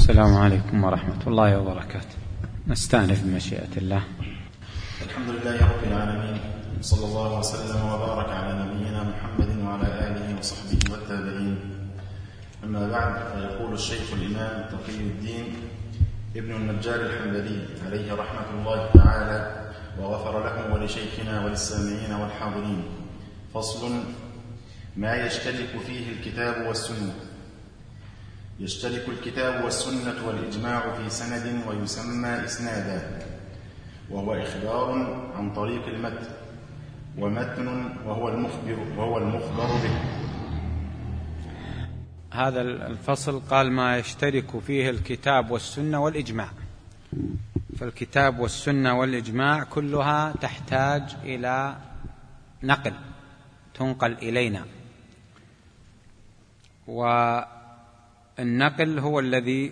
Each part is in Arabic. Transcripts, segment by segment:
السلام عليكم ورحمة الله وبركاته. نستأنف بمشيئة الله. الحمد لله رب العالمين، صلى الله وسلم وبارك على نبينا محمد وعلى آله وصحبه والتابعين. أما بعد، فيقول الشيخ الإمام تقي الدين ابن النجار الحنبلي عليه رحمة الله تعالى وغفر له ولشيخنا وللسامعين والحاضرين: فصل: ما يشترك فيه الكتاب والسنة. يشترك الكتاب والسنة والإجماع في سند ويسمى إسنادا، وهو إخبار عن طريق المتن، ومتن وهو المخبر به. هذا الفصل قال ما يشترك فيه الكتاب والسنة والإجماع. فالكتاب والسنة والإجماع كلها تحتاج إلى نقل، تنقل إلينا، والنقل هو الذي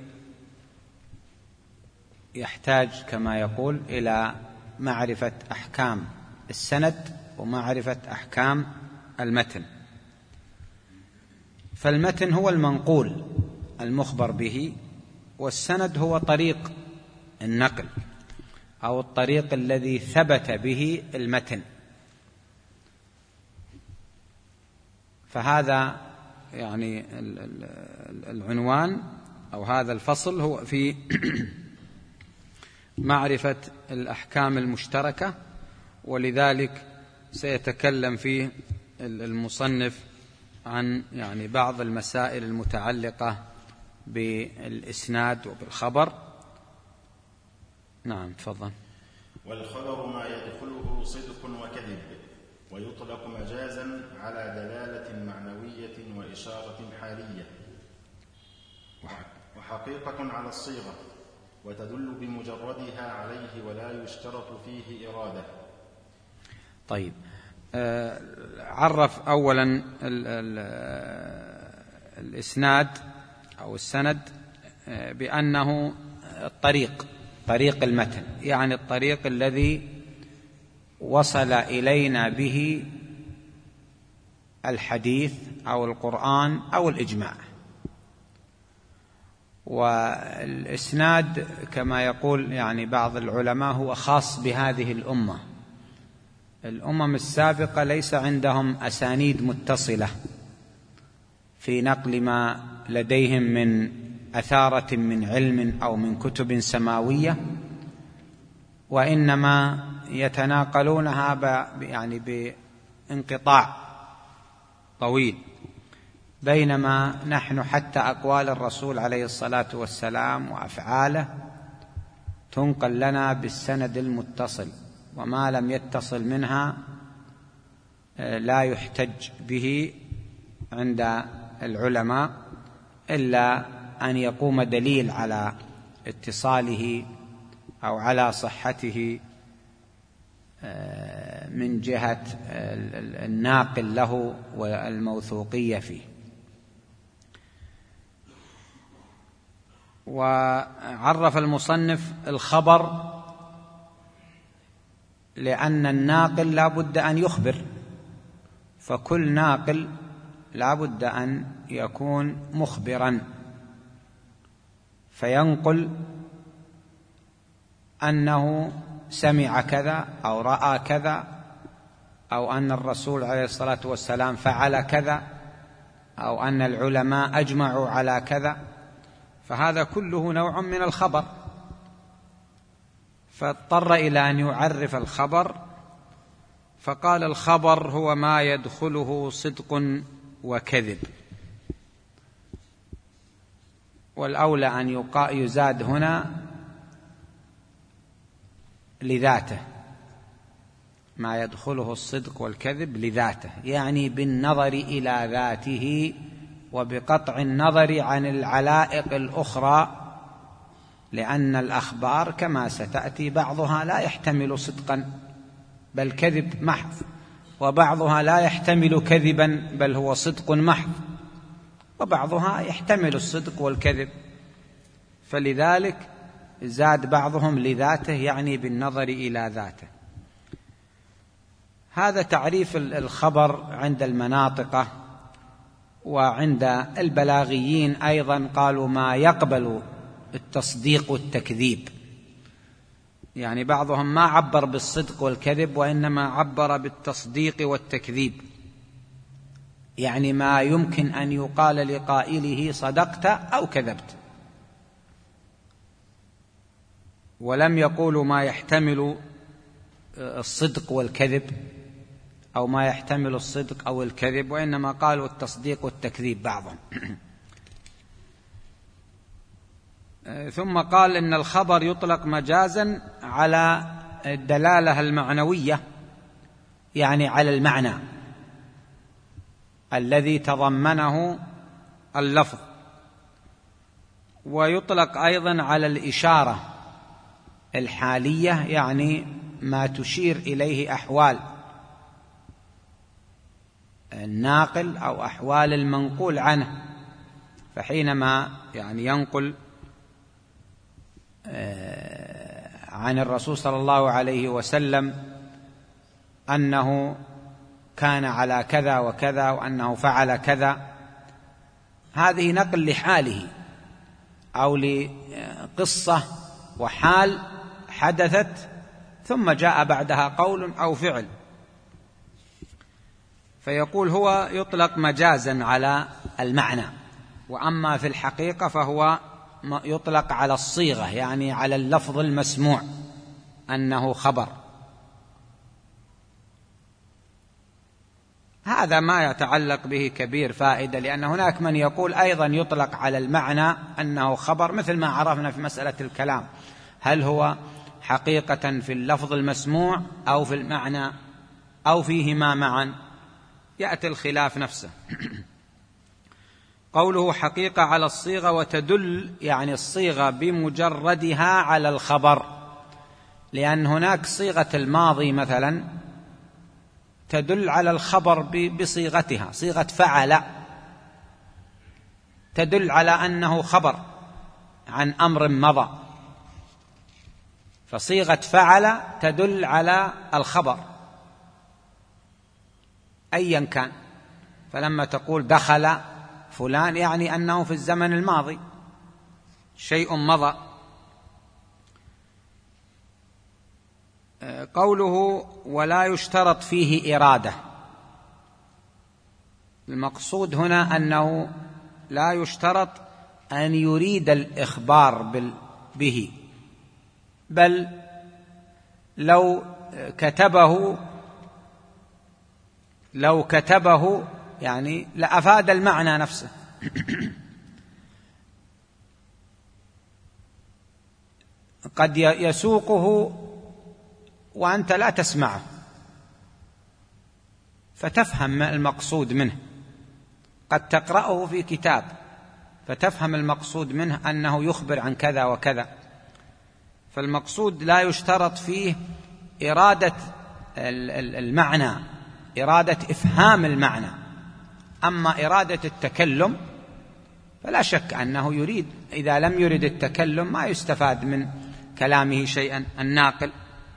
يحتاج كما يقول إلى معرفة أحكام السند ومعرفة أحكام المتن. فالمتن هو المنقول المخبر به، والسند هو طريق النقل أو الطريق الذي ثبت به المتن. فهذا يعني العنوان أو هذا الفصل هو في معرفة الأحكام المشتركة، ولذلك سيتكلم فيه المصنف عن يعني بعض المسائل المتعلقة بالإسناد وبالخبر. نعم، تفضل. والخبر ما يدخله صدق وكذب، ويطلق مجازا على دلالة معنوية وإشارة حالية، وحقيقة على الصيغة، وتدل بمجردها عليه ولا يشترط فيه إرادة. طيب، عرف أولا الإسناد أو السند بأنه طريق المتن، يعني الطريق الذي وصل إلينا به الحديث أو القرآن أو الإجماع. والإسناد كما يقول يعني بعض العلماء هو خاص بهذه الأمة. الأمم السابقة ليس عندهم أسانيد متصلة في نقل ما لديهم من أثارة من علم أو من كتب سماوية، وإنما يتناقلونها يعني بانقطاع طويل، بينما نحن حتى أقوال الرسول عليه الصلاة والسلام وأفعاله تنقل لنا بالسند المتصل، وما لم يتصل منها لا يحتج به عند العلماء إلا أن يقوم دليل على اتصاله أو على صحته من جهة الناقل له والموثوقية فيه. وعرف المصنف الخبر لأن الناقل لا بد أن يخبر، فكل ناقل لا بد أن يكون مخبرا، فينقل أنه سمع كذا أو رأى كذا، أو أن الرسول عليه الصلاة والسلام فعل كذا، أو أن العلماء أجمعوا على كذا. فهذا كله نوع من الخبر، فاضطر إلى أن يعرف الخبر، فقال الخبر هو ما يدخله صدق وكذب. والأولى أن يزاد هنا لذاته، ما يدخله الصدق والكذب لذاته، يعني بالنظر إلى ذاته وبقطع النظر عن العلائق الأخرى، لأن الأخبار كما ستأتي بعضها لا يحتمل صدقا بل كذب محض، وبعضها لا يحتمل كذبا بل هو صدق محض، وبعضها يحتمل الصدق والكذب، فلذلك زاد بعضهم لذاته، يعني بالنظر إلى ذاته. هذا تعريف الخبر عند المناطقة، وعند البلاغيين أيضا قالوا ما يقبل التصديق والتكذيب، يعني بعضهم ما عبر بالصدق والكذب وإنما عبر بالتصديق والتكذيب، يعني ما يمكن أن يقال لقائله صدقت أو كذبت، ولم يقولوا ما يحتمل الصدق والكذب أو ما يحتمل الصدق أو الكذب، وإنما قالوا التصديق والتكذيب بعضهم. ثم قال إن الخبر يطلق مجازا على الدلالة المعنوية، يعني على المعنى الذي تضمنه اللفظ، ويطلق أيضا على الإشارة الحالية، يعني ما تشير إليه أحوال الناقل أو أحوال المنقول عنه، فحينما يعني ينقل عن الرسول صلى الله عليه وسلم أنه كان على كذا وكذا وأنه فعل كذا، هذه نقل لحاله أو لقصة وحال حدثت ثم جاء بعدها قول أو فعل، فيقول هو يطلق مجازا على المعنى، وأما في الحقيقة فهو يطلق على الصيغة، يعني على اللفظ المسموع أنه خبر. هذا ما يتعلق به كبير فائدة، لأن هناك من يقول أيضا يطلق على المعنى أنه خبر، مثل ما عرفنا في مسألة الكلام، هل هو حقيقة في اللفظ المسموع أو في المعنى أو فيهما معا، يأتي الخلاف نفسه. قوله حقيقة على الصيغة، وتدل يعني الصيغة بمجردها على الخبر، لأن هناك صيغة الماضي مثلا تدل على الخبر بصيغتها، صيغة فعل تدل على أنه خبر عن أمر مضى، فصيغة فعل تدل على الخبر أيا كان، فلما تقول دخل فلان يعني أنه في الزمن الماضي شيء مضى. قوله ولا يشترط فيه إرادة، المقصود هنا أنه لا يشترط أن يريد الإخبار به، بل لو كتبه يعني لأفاد المعنى نفسه. قد يسوقه وأنت لا تسمعه فتفهم المقصود منه، قد تقرأه في كتاب فتفهم المقصود منه أنه يخبر عن كذا وكذا، فالمقصود لا يشترط فيه إرادة المعنى، إرادة إفهام المعنى. أما إرادة التكلم فلا شك أنه يريد، إذا لم يرد التكلم ما يستفاد من كلامه شيئا الناقل،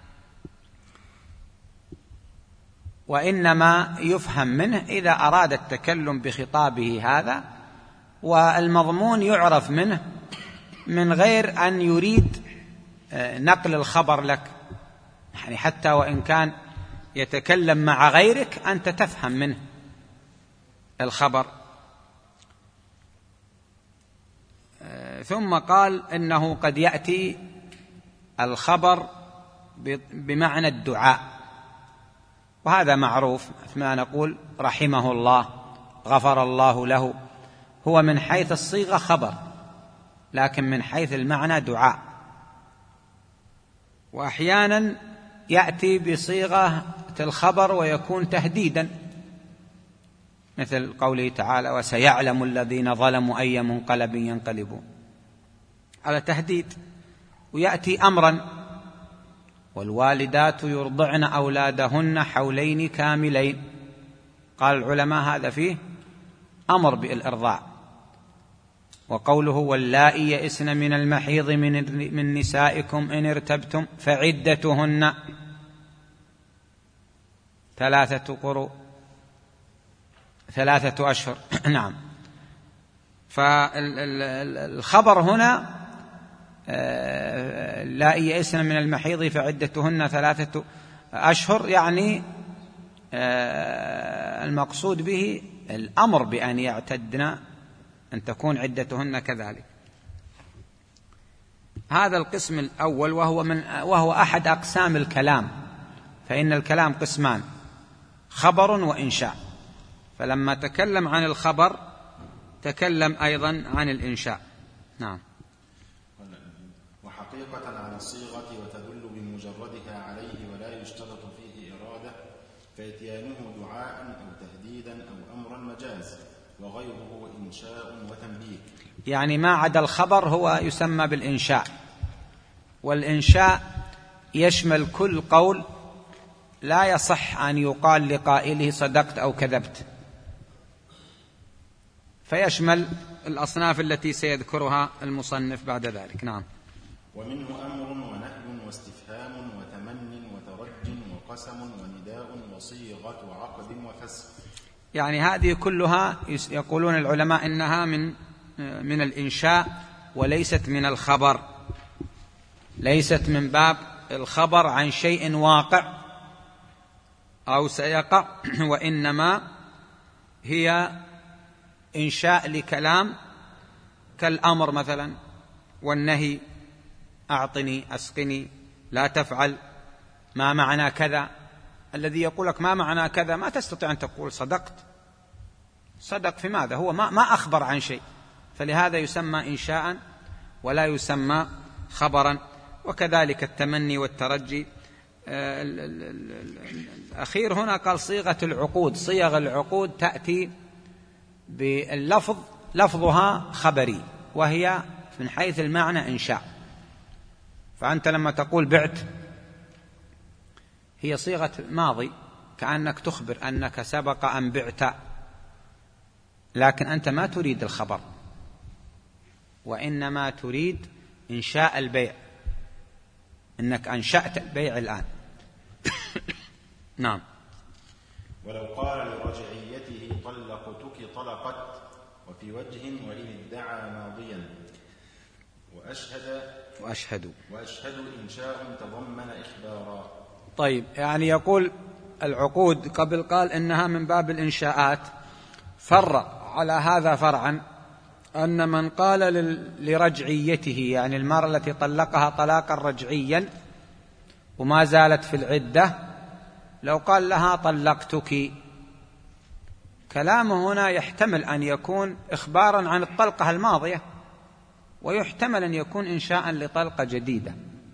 وإنما يفهم منه إذا أراد التكلم بخطابه هذا، والمضمون يعرف منه من غير أن يريد نقل الخبر لك، يعني حتى وإن كان يتكلم مع غيرك أنت تفهم منه الخبر. ثم قال إنه قد يأتي الخبر بمعنى الدعاء، وهذا معروف، ما نقول رحمه الله، غفر الله له، هو من حيث الصيغة خبر، لكن من حيث المعنى دعاء. وأحيانا يأتي بصيغة الخبر ويكون تهديدا، مثل قوله تعالى وسيعلم الذين ظلموا أي منقلب ينقلبون، على تهديد. ويأتي أمرا والوالدات يرضعن أولادهن حولين كاملين، قال العلماء هذا فيه أمر بالإرضاع. وقوله واللائي يئسن من المحيض من نسائكم إن ارتبتم فعدتهن 3 أشهر. نعم، فالخبر هنا لا يئسن من المحيض فعدتهن 3 أشهر، يعني المقصود به الأمر بأن يعتدن، أن تكون عدتهن كذلك. هذا القسم الأول وهو أحد أقسام الكلام، فإن الكلام قسمان: خبر وإنشاء. فلما تكلم عن الخبر تكلم أيضا عن الإنشاء. نعم. وحقيقة على الصيغة وتدل بمجردها عليه ولا يشترط فيه إرادة، فإتيانه دعاء أو تهديدا أو أمرا مجاز، وغيره إنشاء وتنبيه. يعني ما عدا الخبر هو يسمى بالإنشاء، والإنشاء يشمل كل قول لا يصح أن يقال لقائله صدقت أو كذبت، فيشمل الأصناف التي سيذكرها المصنف بعد ذلك. نعم. ومنه أمر ونهي واستفهام وتمن وترج وقسم ونداء وصيغة عقد وفسق. يعني هذه كلها يقولون العلماء إنها من الإنشاء وليست من الخبر، ليست من باب الخبر عن شيء واقع أو سيقع، وإنما هي إنشاء لكلام كالأمر مثلا والنهي: أعطني، أسقني، لا تفعل، ما معنى كذا. الذي يقول لك ما معنى كذا ما تستطيع أن تقول صدقت. صدق في ماذا؟ هو ما أخبر عن شيء، فلهذا يسمى إنشاء ولا يسمى خبرا. وكذلك التمني والترجي. الأخير هنا قال صيغة العقود. صيغ العقود تأتي باللفظ، لفظها خبري، وهي من حيث المعنى إنشاء. فأنت لما تقول بعت هي صيغة ماضي، كأنك تخبر أنك سبق أن بعت، لكن أنت ما تريد الخبر، وإنما تريد إنشاء البيع، إنك أنشأت البيع الآن. نعم. ولو قال لرجعيته طلقتك طلقت، وفي وجه وإن ادعى ماضيا، وأشهد إنشاء تضمن إخبارا. طيب، يعني يقول العقود قبل قال إنها من باب الإنشاءات، فرع على هذا فرعا أن من قال لرجعيته، يعني المرأة التي طلقها طلاقا رجعيا وما زالت في العدة، لو قال لها طلقتك، كلامه هنا يحتمل أن يكون إخبارا عن الطلقة الماضية، ويحتمل أن يكون إنشاء لطلقة جديدة.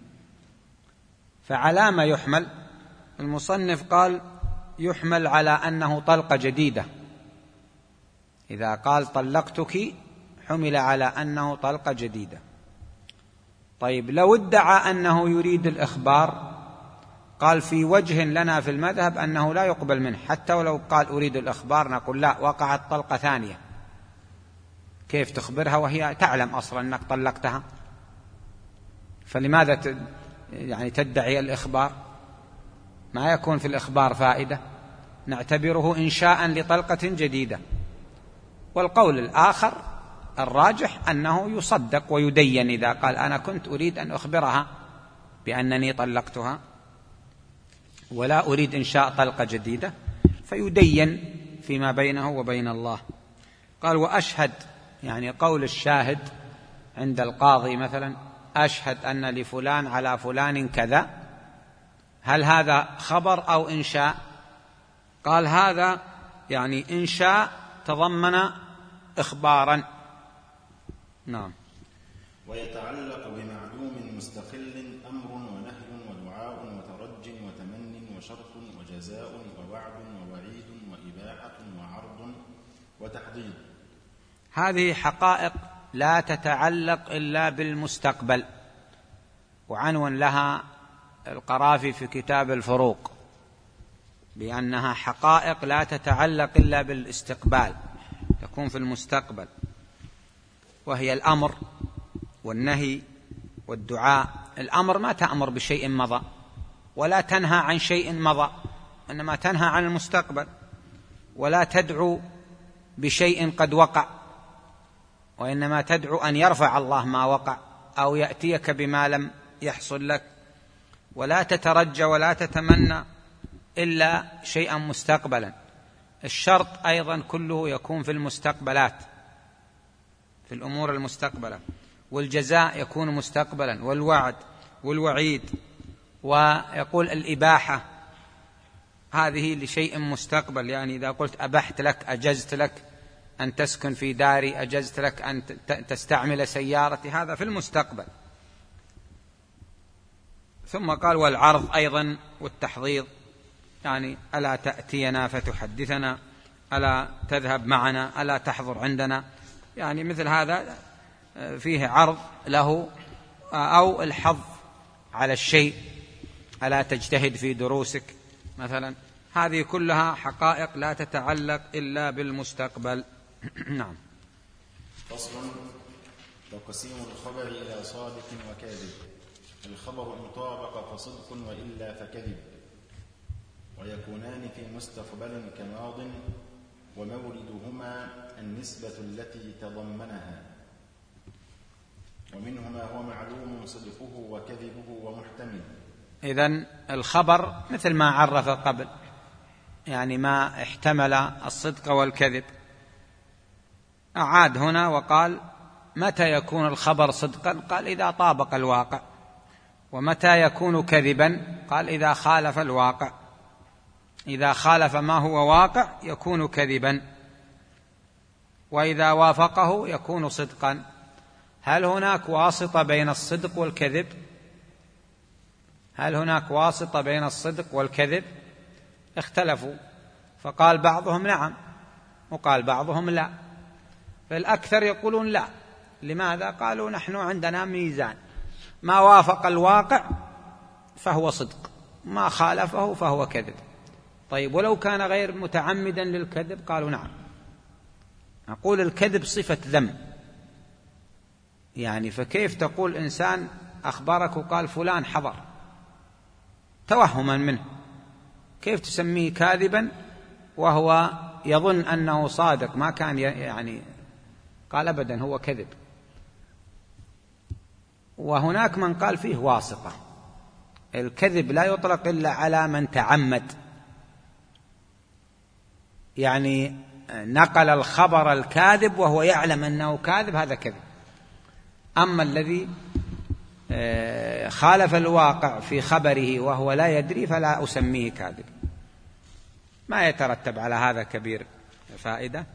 فعلى ما يحمل؟ المصنف قال يحمل على أنه طلقة جديدة. إذا قال طلقتك حمل على أنه طلقة جديدة. طيب، لو ادعى أنه يريد الإخبار، قال في وجه لنا في المذهب أنه لا يقبل منه، حتى ولو قال أريد الإخبار نقول لا، وقعت طلقة ثانية، كيف تخبرها وهي تعلم أصلا أنك طلقتها؟ فلماذا يعني تدعي الإخبار؟ ما يكون في الإخبار فائدة، نعتبره إنشاء لطلقة جديدة. والقول الآخر الراجح أنه يصدق ويدين إذا قال أنا كنت أريد أن أخبرها بأنني طلقتها ولا أريد إنشاء طلقة جديدة، فيدين فيما بينه وبين الله. قال وأشهد، يعني قول الشاهد عند القاضي مثلا: أشهد أن لفلان على فلان كذا، هل هذا خبر أو إنشاء؟ قال هذا يعني إنشاء تضمن إخبارا. نعم. ويتعلق بمعلوم مستقل أمر ونهي ودعاء وترج وتمن وشرط وجزاء ووعد ووعيد وإباحة وعرض وتحضيض. هذه حقائق لا تتعلق إلا بالمستقبل، وعنون لها القرافي في كتاب الفروق بأنها حقائق لا تتعلق إلا بالاستقبال، تكون في المستقبل، وهي الأمر والنهي والدعاء. الأمر ما تأمر بشيء مضى، ولا تنهى عن شيء مضى، إنما تنهى عن المستقبل، ولا تدعو بشيء قد وقع، وإنما تدعو أن يرفع الله ما وقع أو يأتيك بما لم يحصل لك، ولا تترجى ولا تتمنى إلا شيئا مستقبلا. الشرط أيضا كله يكون في المستقبلات، في الأمور المستقبلة، والجزاء يكون مستقبلا، والوعد والوعيد. ويقول الإباحة هذه لشيء مستقبل، يعني إذا قلت أبحت لك، أجزت لك أن تسكن في داري، أجزت لك أن تستعمل سيارتي، هذا في المستقبل. ثم قال والعرض أيضا والتحضيض، يعني ألا تأتينا فتحدثنا، ألا تذهب معنا، ألا تحضر عندنا، يعني مثل هذا فيه عرض له، أو الحظ على الشيء، ألا تجتهد في دروسك مثلا. هذه كلها حقائق لا تتعلق إلا بالمستقبل. نعم. فصل: تقسيم الخبر إلى صادق وكاذب. الخبر إن طابق فصدق وإلا فكذب، ويكونان في مستقبل كماض، وموردهما النسبة التي تضمنها، ومنهما هو معلوم صدقه وكذبه ومحتمل. إذن الخبر مثل ما عرف قبل، يعني ما احتمل الصدق والكذب. أعاد هنا وقال متى يكون الخبر صدقا؟ قال إذا طابق الواقع. ومتى يكون كذبا؟ قال إذا خالف الواقع. إذا خالف ما هو واقع يكون كذبا، وإذا وافقه يكون صدقا. هل هناك واسطة بين الصدق والكذب؟ هل هناك واسطة بين الصدق والكذب؟ اختلفوا، فقال بعضهم نعم وقال بعضهم لا، فالأكثر يقولون لا. لماذا؟ قالوا نحن عندنا ميزان، ما وافق الواقع فهو صدق، ما خالفه فهو كذب. طيب ولو كان غير متعمدا للكذب؟ قالوا نعم. نقول الكذب صفة ذم، يعني فكيف تقول إنسان أخبرك وقال فلان حضر توهما منه، كيف تسميه كاذبا وهو يظن أنه صادق ما كان يعني؟ قال أبدا هو كذب. وهناك من قال فيه واسطة، الكذب لا يطلق إلا على من تعمد، يعني نقل الخبر الكاذب وهو يعلم أنه كاذب، هذا كذب. أما الذي خالف الواقع في خبره وهو لا يدري فلا أسميه كاذب. ما يترتب على هذا كبير فائدة،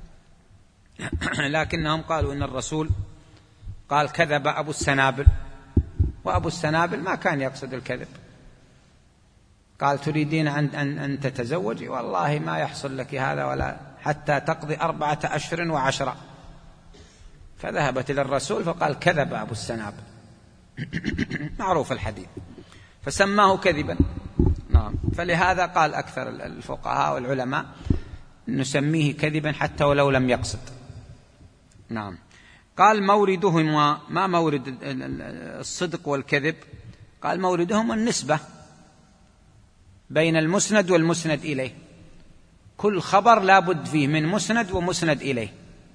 لكنهم قالوا إن الرسول قال كذب أبو السنابل، وأبو السنابل ما كان يقصد الكذب. قال تريدين أن تتزوجي؟ والله ما يحصل لك هذا ولا حتى تقضي 4 أشهر و10. فذهبت إلى الرسول فقال كذب أبو السنابل، معروف الحديث، فسماه كذبا. نعم. فلهذا قال أكثر الفقهاء والعلماء نسميه كذبا حتى ولو لم يقصد. نعم. قال موردهما، ما مورد الصدق والكذب؟ قال موردهما النسبة بين المسند والمسند إليه. كل خبر لا بد فيه من مسند ومسند إليه.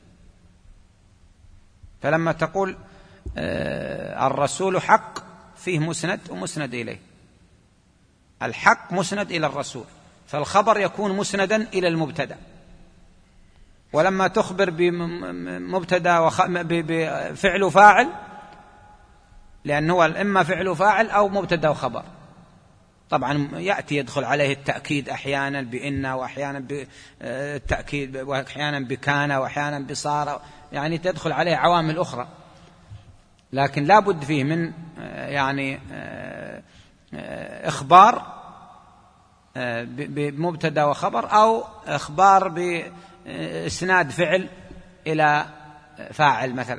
فلما تقول الرسول حق، فيه مسند ومسند إليه. الحق مسند إلى الرسول، فالخبر يكون مسندا إلى المبتدأ. ولما تخبر بمبتدأ بفعل وفاعل، لأنه إما فعل وفاعل أو مبتدأ وخبر، طبعا يأتي يدخل عليه التأكيد أحيانا بإن، وأحيانا بالتأكيد، وأحيانا بكان، وأحيانا بصار، يعني تدخل عليه عوامل أخرى. لكن لا بد فيه من يعني إخبار بمبتدأ وخبر، أو إخبار بإسناد فعل إلى فاعل مثلا،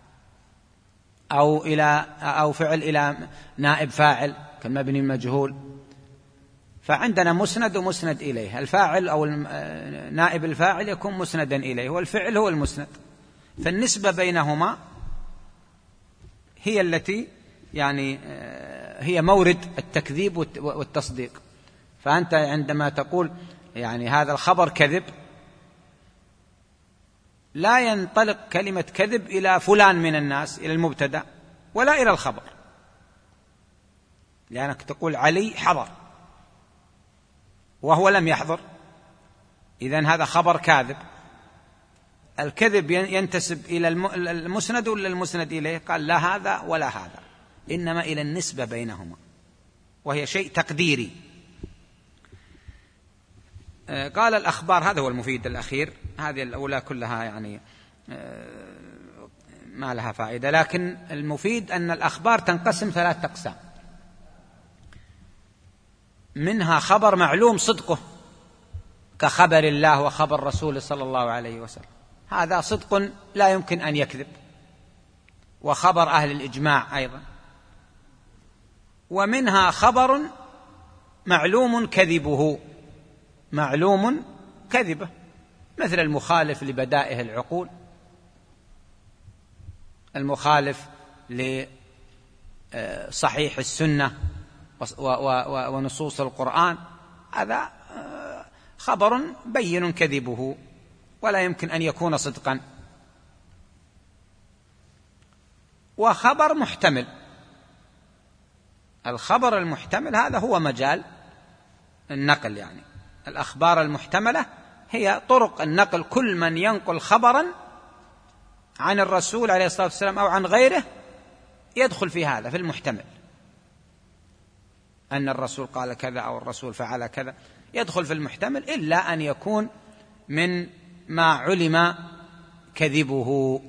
أو فعل إلى نائب فاعل كالمبني المجهول. فعندنا مسند ومسند إليه. الفاعل أو نائب الفاعل يكون مسندا إليه، والفعل هو المسند. فالنسبة بينهما هي التي يعني هي مورد التكذيب والتصديق. فأنت عندما تقول يعني هذا الخبر كذب، لا ينطلق كلمة كذب إلى فلان من الناس، إلى المبتدأ، ولا إلى الخبر، لأنك تقول علي حضر وهو لم يحضر، إذن هذا خبر كاذب. الكذب ينتسب إلى المسند ولا المسند إليه؟ قال لا هذا ولا هذا، إنما إلى النسبة بينهما، وهي شيء تقديري. قال الأخبار، هذا هو المفيد الأخير، هذه الأولى كلها يعني ما لها فائدة، لكن المفيد أن الأخبار تنقسم 3 أقسام، منها خبر معلوم صدقه كخبر الله وخبر رسوله صلى الله عليه وسلم، هذا صدق لا يمكن أن يكذب، وخبر أهل الإجماع أيضا. ومنها خبر معلوم كذبه، معلوم كذبه، مثل المخالف لبدائه العقول، المخالف لصحيح السنة ونصوص القرآن، هذا خبر بين كذبه ولا يمكن أن يكون صدقا. وخبر محتمل، الخبر المحتمل هذا هو مجال النقل، يعني الأخبار المحتملة هي طرق النقل، كل من ينقل خبرا عن الرسول عليه الصلاة والسلام أو عن غيره يدخل في هذا، في المحتمل، أن الرسول قال كذا أو الرسول فعل كذا، يدخل في المحتمل، إلا أن يكون من ما علم كذبه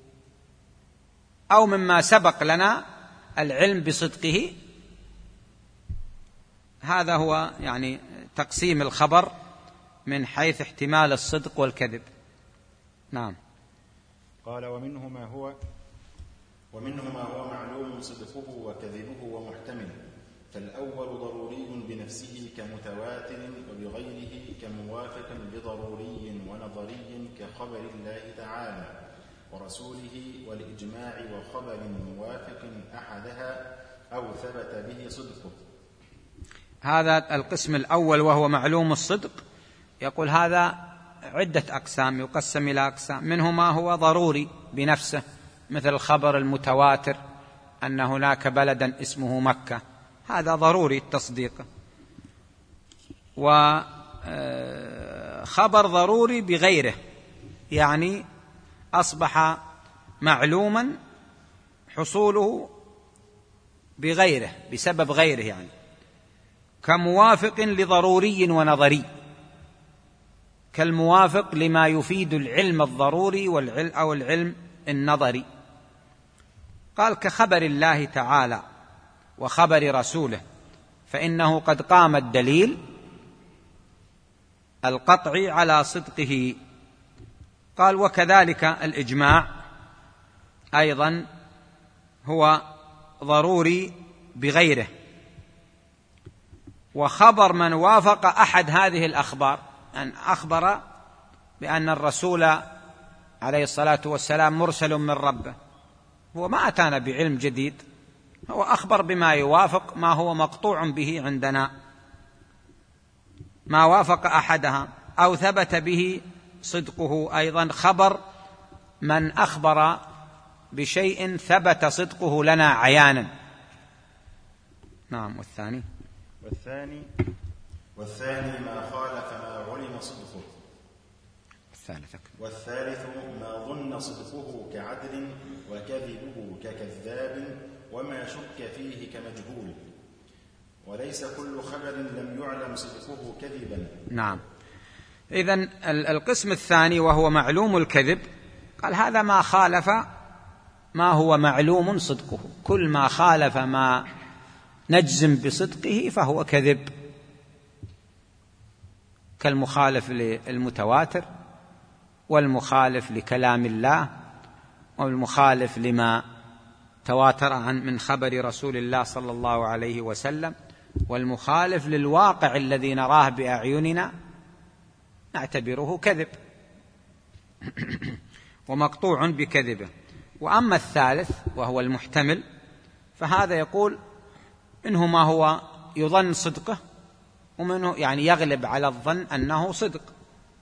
أو مما سبق لنا العلم بصدقه. هذا هو يعني تقسيم الخبر من حيث احتمال الصدق والكذب. نعم. قال ومنه ما هو معلوم صدقه وكذبه ومحتمل، فالأول ضروري بنفسه كمتواتر، وبغيره كموافق لضروري ونظري كخبر الله تعالى ورسوله والإجماع وخبر موافق أحدها أو ثبت به صدقه. هذا القسم الأول وهو معلوم الصدق، يقول هذا عدة أقسام، يقسم إلى أقسام، منه ما هو ضروري بنفسه، مثل الخبر المتواتر أن هناك بلدا اسمه مكة، هذا ضروري التصديق. وخبر ضروري بغيره، يعني أصبح معلوما حصوله بغيره، بسبب غيره، يعني كموافق لضروري ونظري، كالموافق لما يفيد العلم الضروري أو العلم النظري. قال كخبر الله تعالى وخبر رسوله، فإنه قد قام الدليل القطعي على صدقه. قال وكذلك الإجماع أيضا هو ضروري بغيره، وخبر من وافق أحد هذه الأخبار، أن أخبر بأن الرسول عليه الصلاة والسلام مرسل من ربه، هو ما أتانا بعلم جديد، هو أخبر بما يوافق ما هو مقطوع به عندنا، ما وافق أحدها أو ثبت به صدقه. أيضا خبر من أخبر بشيء ثبت صدقه لنا عيانا. نعم. والثاني ما خالف ما علم صدقه. والثالث ما ظن صدقه كعدل، وكذبه ككذاب، وما شك فيه كمجهول، وليس كل خبر لم يعلم صدقه كذبا. نعم. إذن القسم الثاني وهو معلوم الكذب، قال هذا ما خالف ما هو معلوم صدقه، كل ما خالف ما نجزم بصدقه فهو كذب، كالمخالف للمتواتر، والمخالف لكلام الله، والمخالف لما تواتر من خبر رسول الله صلى الله عليه وسلم، والمخالف للواقع الذي نراه بأعيننا نعتبره كذب ومقطوع بكذبه. وأما الثالث وهو المحتمل، فهذا يقول إنه ما هو يظن صدقه، ومنه يعني يغلب على الظن أنه صدق،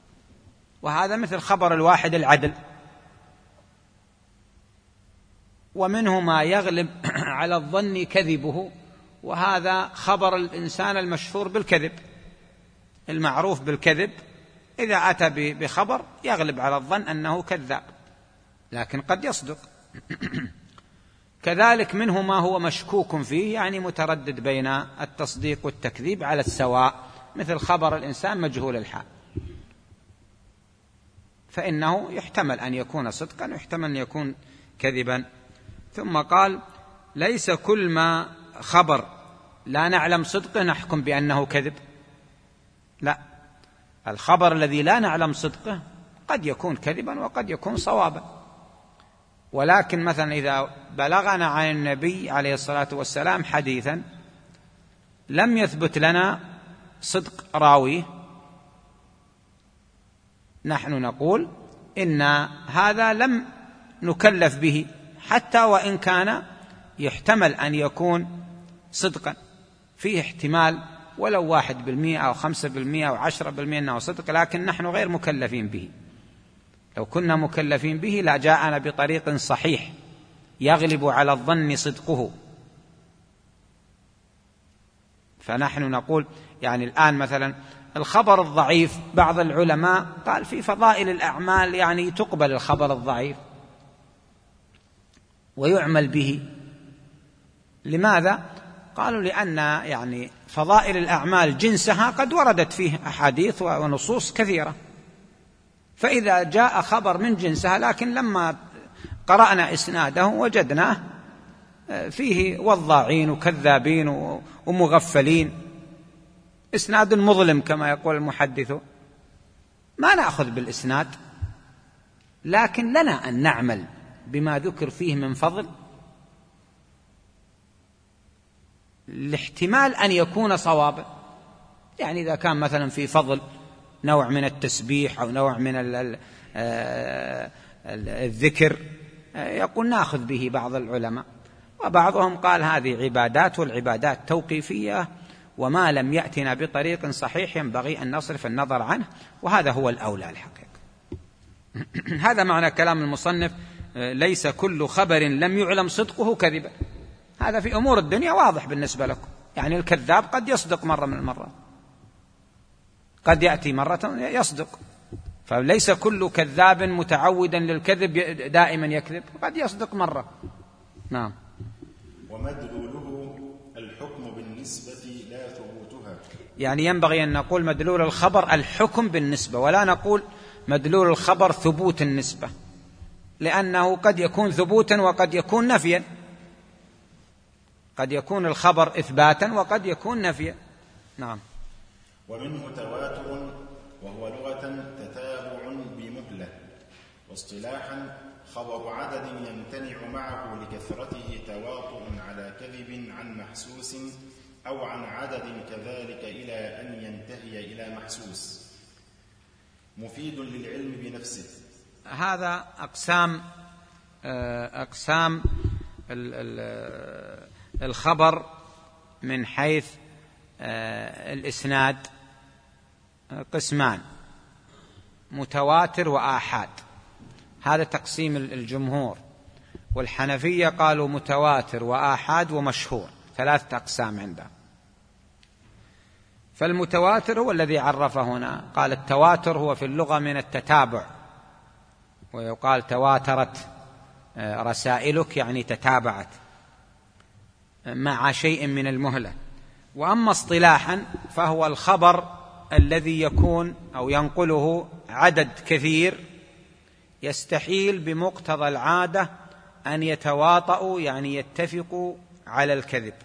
وهذا مثل خبر الواحد العدل، ومنه ما يغلب على الظن كذبه، وهذا خبر الإنسان المشهور بالكذب المعروف بالكذب، إذا أتى بخبر يغلب على الظن أنه كذاب لكن قد يصدق. كذلك منه ما هو مشكوك فيه، يعني متردد بين التصديق والتكذيب على السواء، مثل خبر الإنسان مجهول الحال، فإنه يحتمل أن يكون صدقا ويحتمل أن يكون كذبا. ثم قال: ليس كل ما خبر لا نعلم صدقه نحكم بأنه كذب، لا، الخبر الذي لا نعلم صدقه قد يكون كذبا وقد يكون صوابا. ولكن مثلا إذا بلغنا عن النبي عليه الصلاة والسلام حديثا لم يثبت لنا صدق راويه، نحن نقول إن هذا لم نكلف به، حتى وإن كان يحتمل أن يكون صدقا، فيه احتمال ولو 1% أو 5% أو 10% أنه صدق، لكن نحن غير مكلفين به. لو كنا مكلفين به لا جاءنا بطريق صحيح يغلب على الظن صدقه. فنحن نقول يعني الآن مثلا الخبر الضعيف، بعض العلماء قال في فضائل الأعمال يعني تقبل الخبر الضعيف ويعمل به. لماذا؟ قالوا لأن يعني فضائل الأعمال جنسها قد وردت فيه أحاديث ونصوص كثيرة، فإذا جاء خبر من جنسها لكن لما قرأنا إسناده وجدناه فيه وضاعين وكذابين ومغفلين، إسناد مظلم كما يقول المحدث، ما نأخذ بالإسناد، لكن لنا أن نعمل بما ذكر فيه من فضل، الاحتمال أن يكون صوابا. يعني إذا كان مثلا في فضل نوع من التسبيح أو نوع من الذكر يقول نأخذ به بعض العلماء، وبعضهم قال هذه عبادات، والعبادات توقيفية، وما لم يأتنا بطريق صحيح ينبغي أن نصرف النظر عنه، وهذا هو الأولى الحقيقة. هذا معنى كلام المصنف: ليس كل خبر لم يعلم صدقه كذبا. هذا في أمور الدنيا واضح بالنسبة لكم، يعني الكذاب قد يصدق مرة من المرات، قد يأتي مرة يصدق، فليس كل كذاب متعودا للكذب دائما يكذب، قد يصدق مرة. نعم. ومدلوله الحكم بالنسبة لا ثبوتها، يعني ينبغي أن نقول مدلول الخبر الحكم بالنسبة، ولا نقول مدلول الخبر ثبوت النسبة، لأنه قد يكون ثبوتا وقد يكون نفيا، قد يكون الخبر إثباتا وقد يكون نفيا. نعم. ومنه تواتر، وهو لغة تتابع بمهلة، واصطلاحا خبر عدد يمتنع معه لكثرته تواطؤ على كذب عن محسوس أو عن عدد كذلك إلى أن ينتهي إلى محسوس، مفيد للعلم بنفسه. هذا أقسام الخبر من حيث الإسناد قسمان: متواتر وآحاد، هذا تقسيم الجمهور، والحنفية قالوا متواتر وآحاد ومشهور، 3 أقسام عنده. فالمتواتر هو الذي عرفه هنا، قال التواتر هو في اللغة من التتابع، ويقال تواترت رسائلك، يعني تتابعت مع شيء من المهلة. وأما اصطلاحا فهو الخبر الذي يكون أو ينقله عدد كثير يستحيل بمقتضى العادة أن يتواطؤوا، يعني يتفقوا على الكذب،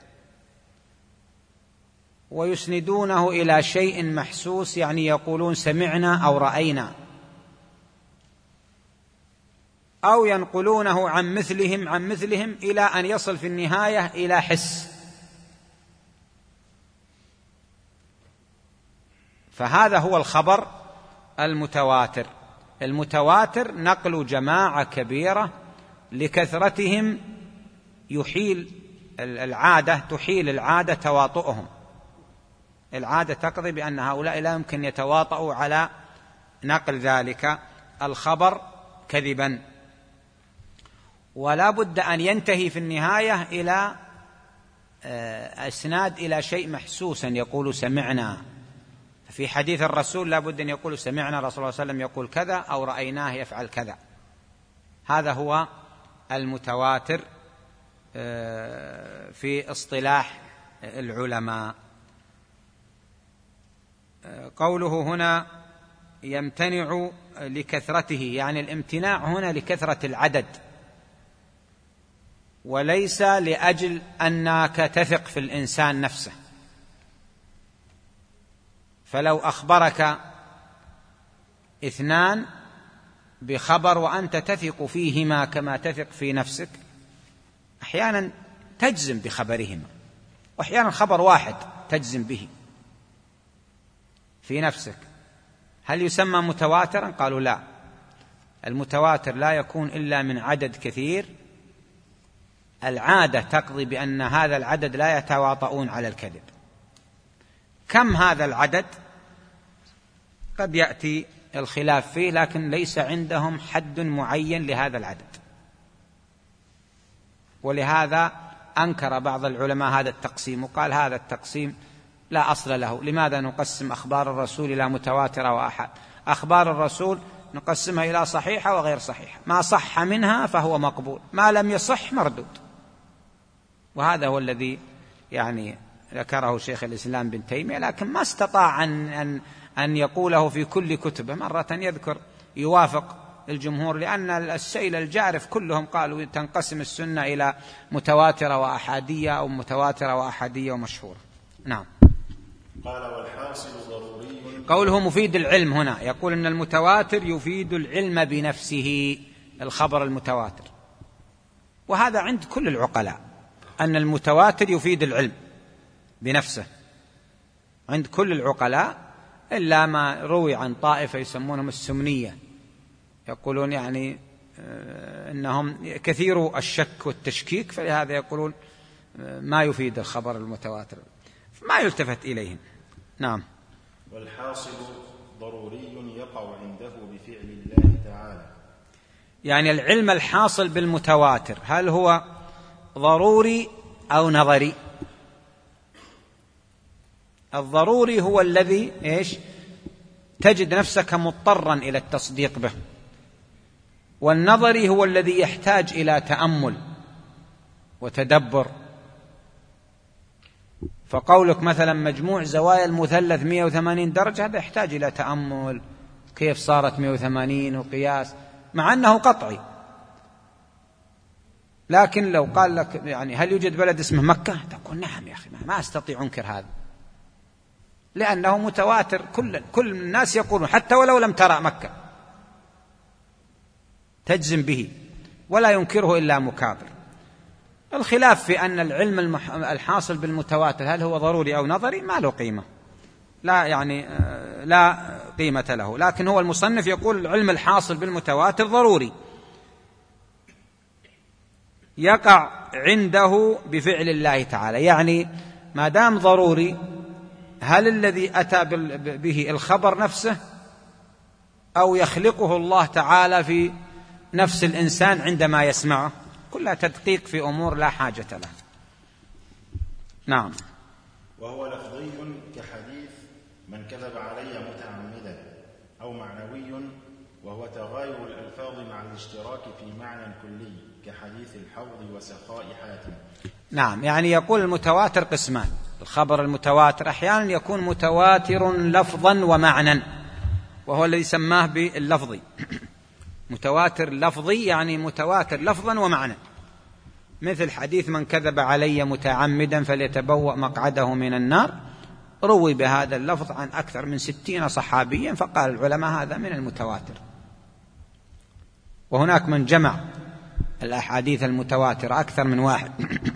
ويسندونه إلى شيء محسوس، يعني يقولون سمعنا أو رأينا، أو ينقلونه عن مثلهم إلى أن يصل في النهاية إلى حس. فهذا هو الخبر المتواتر. المتواتر نقل جماعة كبيرة لكثرتهم يحيل العادة تواطؤهم، العادة تقضي بأن هؤلاء لا يمكن يتواطؤوا على نقل ذلك الخبر كذبا. ولا بد أن ينتهي في النهاية إلى إسناد إلى شيء محسوس يقول سمعنا. في حديث الرسول لا بد أن يقول سمعنا رسول الله صلى الله عليه وسلم يقول كذا أو رأيناه يفعل كذا. هذا هو المتواتر في اصطلاح العلماء. قوله هنا يمتنع لكثرته، يعني الامتناع هنا لكثرة العدد وليس لأجل أنك تثق في الإنسان نفسه. فلو أخبرك اثنان بخبر وأنت تثق فيهما كما تثق في نفسك، أحيانا تجزم بخبرهما، وأحيانا خبر واحد تجزم به في نفسك، هل يسمى متواترا؟ قالوا لا، المتواتر لا يكون إلا من عدد كثير، العادة تقضي بأن هذا العدد لا يتواطؤون على الكذب. كم هذا العدد؟ قد يأتي الخلاف فيه، لكن ليس عندهم حد معين لهذا العدد، ولهذا أنكر بعض العلماء هذا التقسيم وقال هذا التقسيم لا أصل له. لماذا نقسم أخبار الرسول إلى متواترة وآحاد؟ أخبار الرسول نقسمها إلى صحيحة وغير صحيحة، ما صح منها فهو مقبول، ما لم يصح مردود. وهذا هو الذي يعني ذكره شيخ الإسلام بن تيمية، لكن ما استطاع أن يقوله في كل كتبه. مرة يذكر يوافق الجمهور، لأن السيل الجارف كلهم قالوا تنقسم السنة إلى متواترة وأحادية أو متواترة وأحادية ومشهورة. نعم. قال والحاصل ضروري. قوله مفيد العلم هنا يقول أن المتواتر يفيد العلم بنفسه، الخبر المتواتر، وهذا عند كل العقلاء أن المتواتر يفيد العلم بنفسه، عند كل العقلاء، إلا ما روي عن طائفة يسمونهم السمنية، يقولون يعني إنهم كثير الشك والتشكيك، فلهذا يقولون ما يفيد الخبر المتواتر، ما يلتفت إليهم. نعم. والحاصل ضروري يقع عنده بفعل الله تعالى، يعني العلم الحاصل بالمتواتر هل هو ضروري أو نظري؟ الضروري هو الذي تجد نفسك مضطرا إلى التصديق به، والنظري هو الذي يحتاج إلى تأمل وتدبر. فقولك مثلا مجموع زوايا المثلث 180 درجة، هذا يحتاج إلى تأمل، كيف صارت 180 وقياس، مع أنه قطعي. لكن لو قال لك يعني هل يوجد بلد اسمه مكة، تقول نعم يا أخي، ما أستطيع أنكر هذا، لأنه متواتر، كل الناس يقولون، حتى ولو لم ترى مكة تجزم به ولا ينكره إلا مكابر. الخلاف في أن العلم الحاصل بالمتواتر هل هو ضروري أو نظري ما له قيمة، لا قيمة له. لكن هو المصنف يقول العلم الحاصل بالمتواتر ضروري يقع عنده بفعل الله تعالى. يعني ما دام ضروري، هل الذي أتى به الخبر نفسه أو يخلقه الله تعالى في نفس الإنسان عندما يسمعه؟ كلها تدقيق في أمور لا حاجة لها. نعم. وهو لفظي كحديث من كذب علي متعمدا، أو معنوي وهو تغاير الألفاظ مع الاشتراك في معنى كلي كحديث الحوض وسقاء حاتم. نعم، يعني يقول المتواتر قسمان. الخبر المتواتر أحيانا يكون متواتر لفظا ومعنى، وهو الذي سماه باللفظي. متواتر لفظي يعني متواتر لفظا ومعنى، مثل حديث من كذب علي متعمدا فليتبوأ مقعده من النار، روي بهذا اللفظ عن أكثر من 60 صحابيا، فقال العلماء هذا من المتواتر. وهناك من جمع الأحاديث المتواترة، أكثر من واحد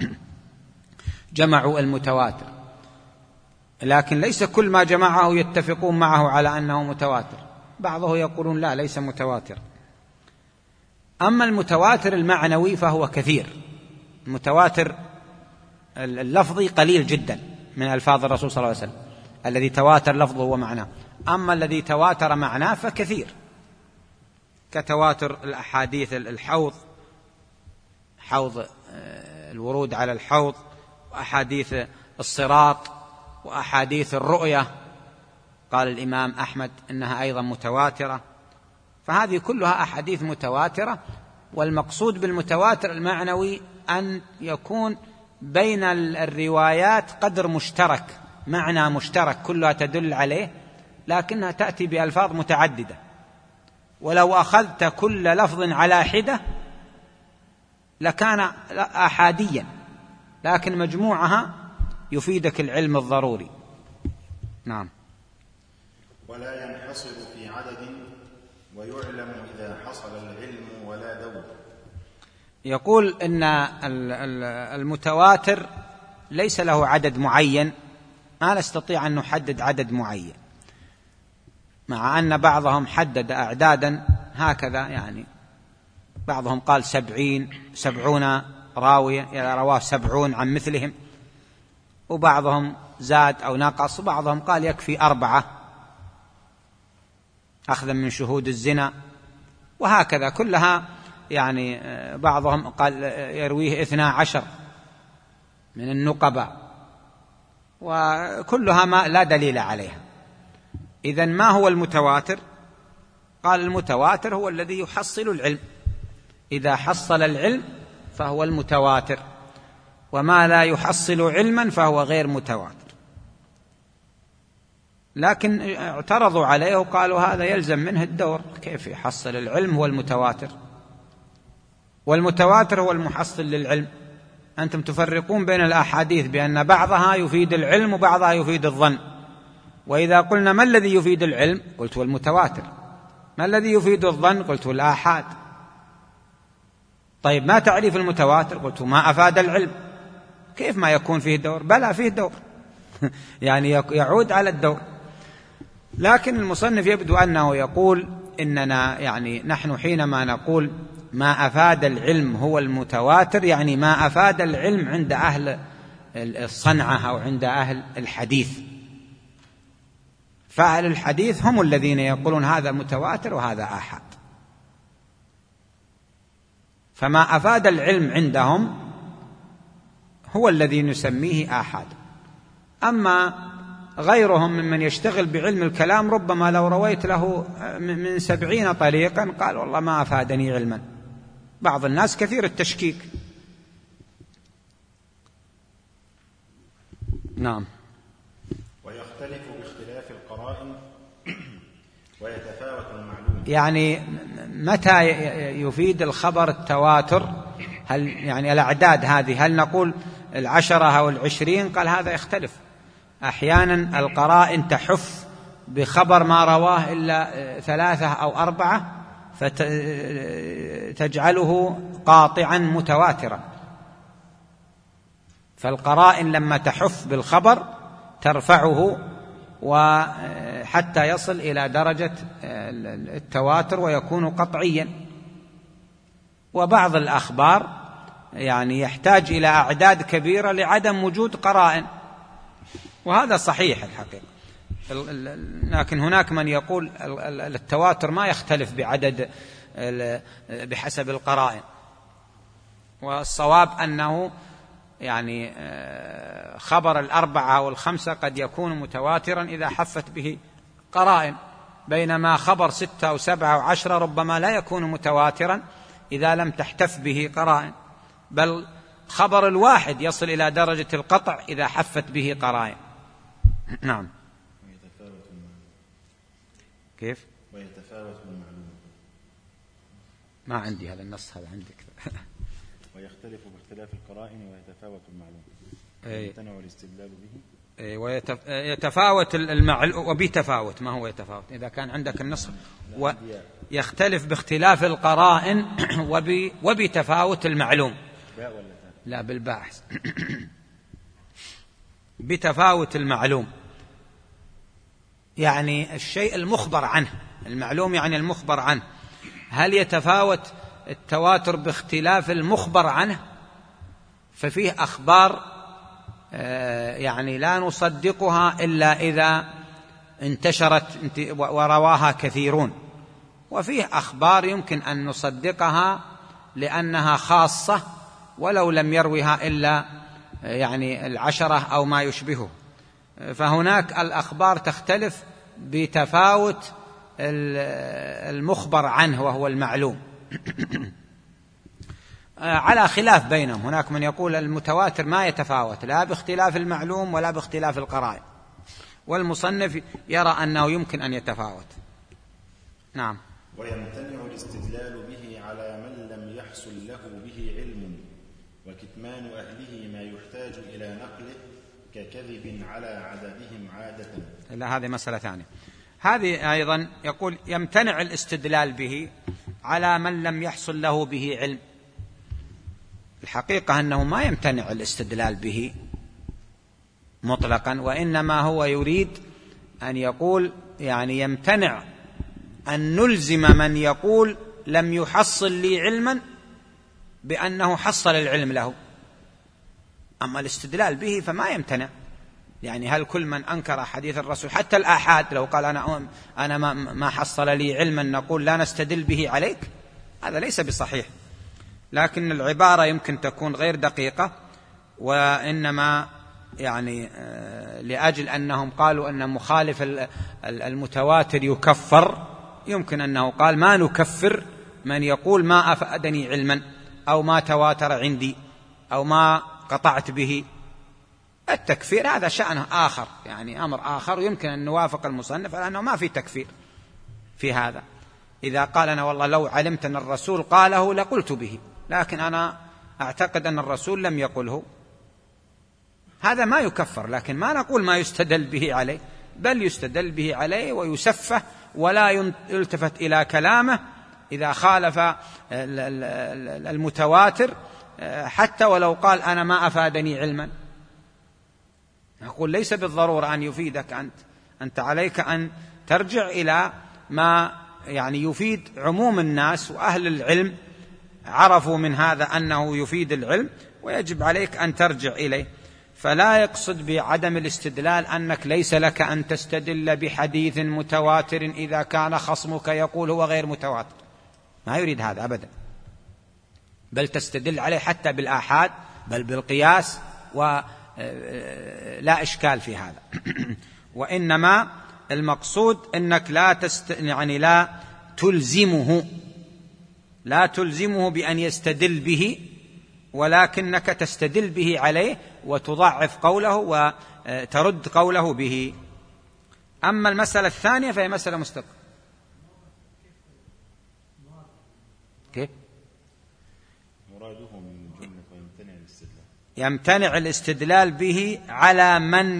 جمعوا المتواتر، لكن ليس كل ما جمعه يتفقون معه على أنه متواتر، بعضه يقولون لا ليس متواتر. أما المتواتر المعنوي فهو كثير، المتواتر اللفظي قليل جدا من ألفاظ الرسول صلى الله عليه وسلم الذي تواتر لفظه ومعناه، أما الذي تواتر معناه فكثير، كتواتر الأحاديث الحوض حوض الورود على الحوض، وأحاديث الصراط، وأحاديث الرؤية قال الإمام أحمد إنها أيضا متواترة. فهذه كلها أحاديث متواترة، والمقصود بالمتواتر المعنوي أن يكون بين الروايات قدر مشترك، معنى مشترك كلها تدل عليه، لكنها تأتي بألفاظ متعددة. ولو أخذت كل لفظ على حدة لكان أحاديا، لكن مجموعها يفيدك العلم الضروري. نعم. ولا ينحصر في عدد، ويعلم إذا حصل العلم ولا دور. يقول إن المتواتر ليس له عدد معين، ما نستطيع أن نحدد عدد معين، مع أن بعضهم حدد أعدادا هكذا، يعني بعضهم قال 70 راوية، إذا رواه 70 عن مثلهم، وبعضهم زاد أو نقص، وبعضهم قال يكفي 4 أخذا من شهود الزنا، وهكذا كلها يعني بعضهم قال يرويه 12 من النقباء، وكلها ما لا دليل عليها. إذن ما هو المتواتر؟ قال المتواتر هو الذي يحصل العلم، إذا حصل العلم فهو المتواتر، وما لا يحصل علما فهو غير متواتر. لكن اعترضوا عليه وقالوا هذا يلزم منه الدور، كيف يحصل العلم هو المتواتر؟ والمتواتر هو المحصل للعلم. أنتم تفرقون بين الأحاديث بأن بعضها يفيد العلم وبعضها يفيد الظن، وإذا قلنا ما الذي يفيد العلم؟ قلت هو المتواتر. ما الذي يفيد الظن؟ قلت هو الآحاد. طيب ما تعريف المتواتر؟ قلت ما أفاد العلم. كيف ما يكون فيه دور؟ بلى فيه دور يعني يعود على الدور. لكن المصنف يبدو أنه يقول إننا يعني نحن حينما نقول ما أفاد العلم هو المتواتر، يعني ما أفاد العلم عند أهل الصنعة أو عند أهل الحديث. فأهل الحديث هم الذين يقولون هذا متواتر وهذا آحاد، فما أفاد العلم عندهم هو الذي نسميه آحاد. أما غيرهم ممن يشتغل بعلم الكلام ربما لو رويت له من 70 طريقا قال والله ما أفادني علما. بعض الناس كثير التشكيك. نعم. ويختلف باختلاف القرائن ويتفاوت المعلوم. يعني متى يفيد الخبر التواتر؟ هل يعني الأعداد هذه هل نقول 10 أو 20؟ قال هذا يختلف. أحيانا القرائن تحف بخبر ما رواه إلا 3 أو 4 فتجعله قاطعا متواترا. فالقرائن لما تحف بالخبر ترفعه وحتى يصل إلى درجة التواتر ويكون قطعيا. وبعض الأخبار يعني يحتاج إلى أعداد كبيرة لعدم وجود قرائن، وهذا صحيح الحقيقة. لكن هناك من يقول التواتر ما يختلف بعدد بحسب القرائن، والصواب أنه يعني خبر 4 أو 5 قد يكون متواترا إذا حفت به قرائن، بينما خبر 6 أو 7 أو 10 ربما لا يكون متواترا إذا لم تحتف به قرائن، بل خبر الواحد يصل إلى درجة القطع إذا حفت به قرائن. نعم. كيف؟ ويتفاوت المعلوم. ما عندي هذا النص، هذا عندك. ويختلف باختلاف القرائن ويتفاوت المعلوم. يمتنع الاستدلال به. يتفاوت المعلوم وبتفاوت. ما هو يتفاوت؟ إذا كان عندك النص ويختلف باختلاف القرائن وبتفاوت المعلوم. لا بالباحث. بتفاوت المعلوم يعني الشيء المخبر عنه، المعلوم يعني المخبر عنه. هل يتفاوت التواتر باختلاف المخبر عنه؟ ففيه أخبار يعني لا نصدقها إلا إذا انتشرت ورواها كثيرون، وفيه أخبار يمكن أن نصدقها لأنها خاصة ولو لم يروها إلا يعني 10 أو ما يشبهه. فهناك الأخبار تختلف بتفاوت المخبر عنه وهو المعلوم على خلاف بينهم. هناك من يقول المتواتر ما يتفاوت لا باختلاف المعلوم ولا باختلاف القرائن، والمصنف يرى أنه يمكن أن يتفاوت. نعم. ويمتنع الاستدلال به على من لم يحصل له به علم، وكتمان أهله ما يحتاج إلى نقله ككذب على عددهم عادة. لا، هذه مسألة ثانية. هذه أيضا يقول يمتنع الاستدلال به على من لم يحصل له به علم. الحقيقة أنه ما يمتنع الاستدلال به مطلقا، وإنما هو يريد أن يقول يعني يمتنع أن نلزم من يقول لم يحصل لي علما بأنه حصل العلم له. أما الاستدلال به فما يمتنع. يعني هل كل من أنكر حديث الرسول حتى الآحاد لو قال أنا ما حصل لي علما نقول لا نستدل به عليك؟ هذا ليس بصحيح. لكن العبارة يمكن تكون غير دقيقة، وإنما يعني لأجل أنهم قالوا أن مخالف المتواتر يكفر، يمكن أنه قال ما نكفر من يقول ما أفادني علما أو ما تواتر عندي أو ما قطعت به. التكفير هذا شأنه آخر، يعني أمر آخر، ويمكن أن نوافق المصنف على أنه ما في تكفير في هذا. إذا قال أنا والله لو علمت أن الرسول قاله لقلت به، لكن أنا أعتقد أن الرسول لم يقله، هذا ما يكفر. لكن ما نقول ما يستدل به عليه، بل يستدل به عليه ويسفه ولا يلتفت إلى كلامه إذا خالف المتواتر، حتى ولو قال أنا ما أفادني علما. نقول ليس بالضرورة أن يفيدك أنت عليك أن ترجع إلى ما يعني يفيد عموم الناس، وأهل العلم عرفوا من هذا أنه يفيد العلم، ويجب عليك أن ترجع إليه. فلا يقصد بعدم الاستدلال أنك ليس لك أن تستدل بحديث متواتر إذا كان خصمك يقول هو غير متواتر، ما يريد هذا أبدا، بل تستدل عليه حتى بالآحاد بل بالقياس، ولا إشكال في هذا. وإنما المقصود أنك لا تلزمه بأن يستدل به، ولكنك تستدل به عليه وتضعف قوله وترد قوله به. أما المسألة الثانية فهي مسألة مستقلة. كيف؟ مراده من جملة ويمتنع الاستدلال، يمتنع الاستدلال به على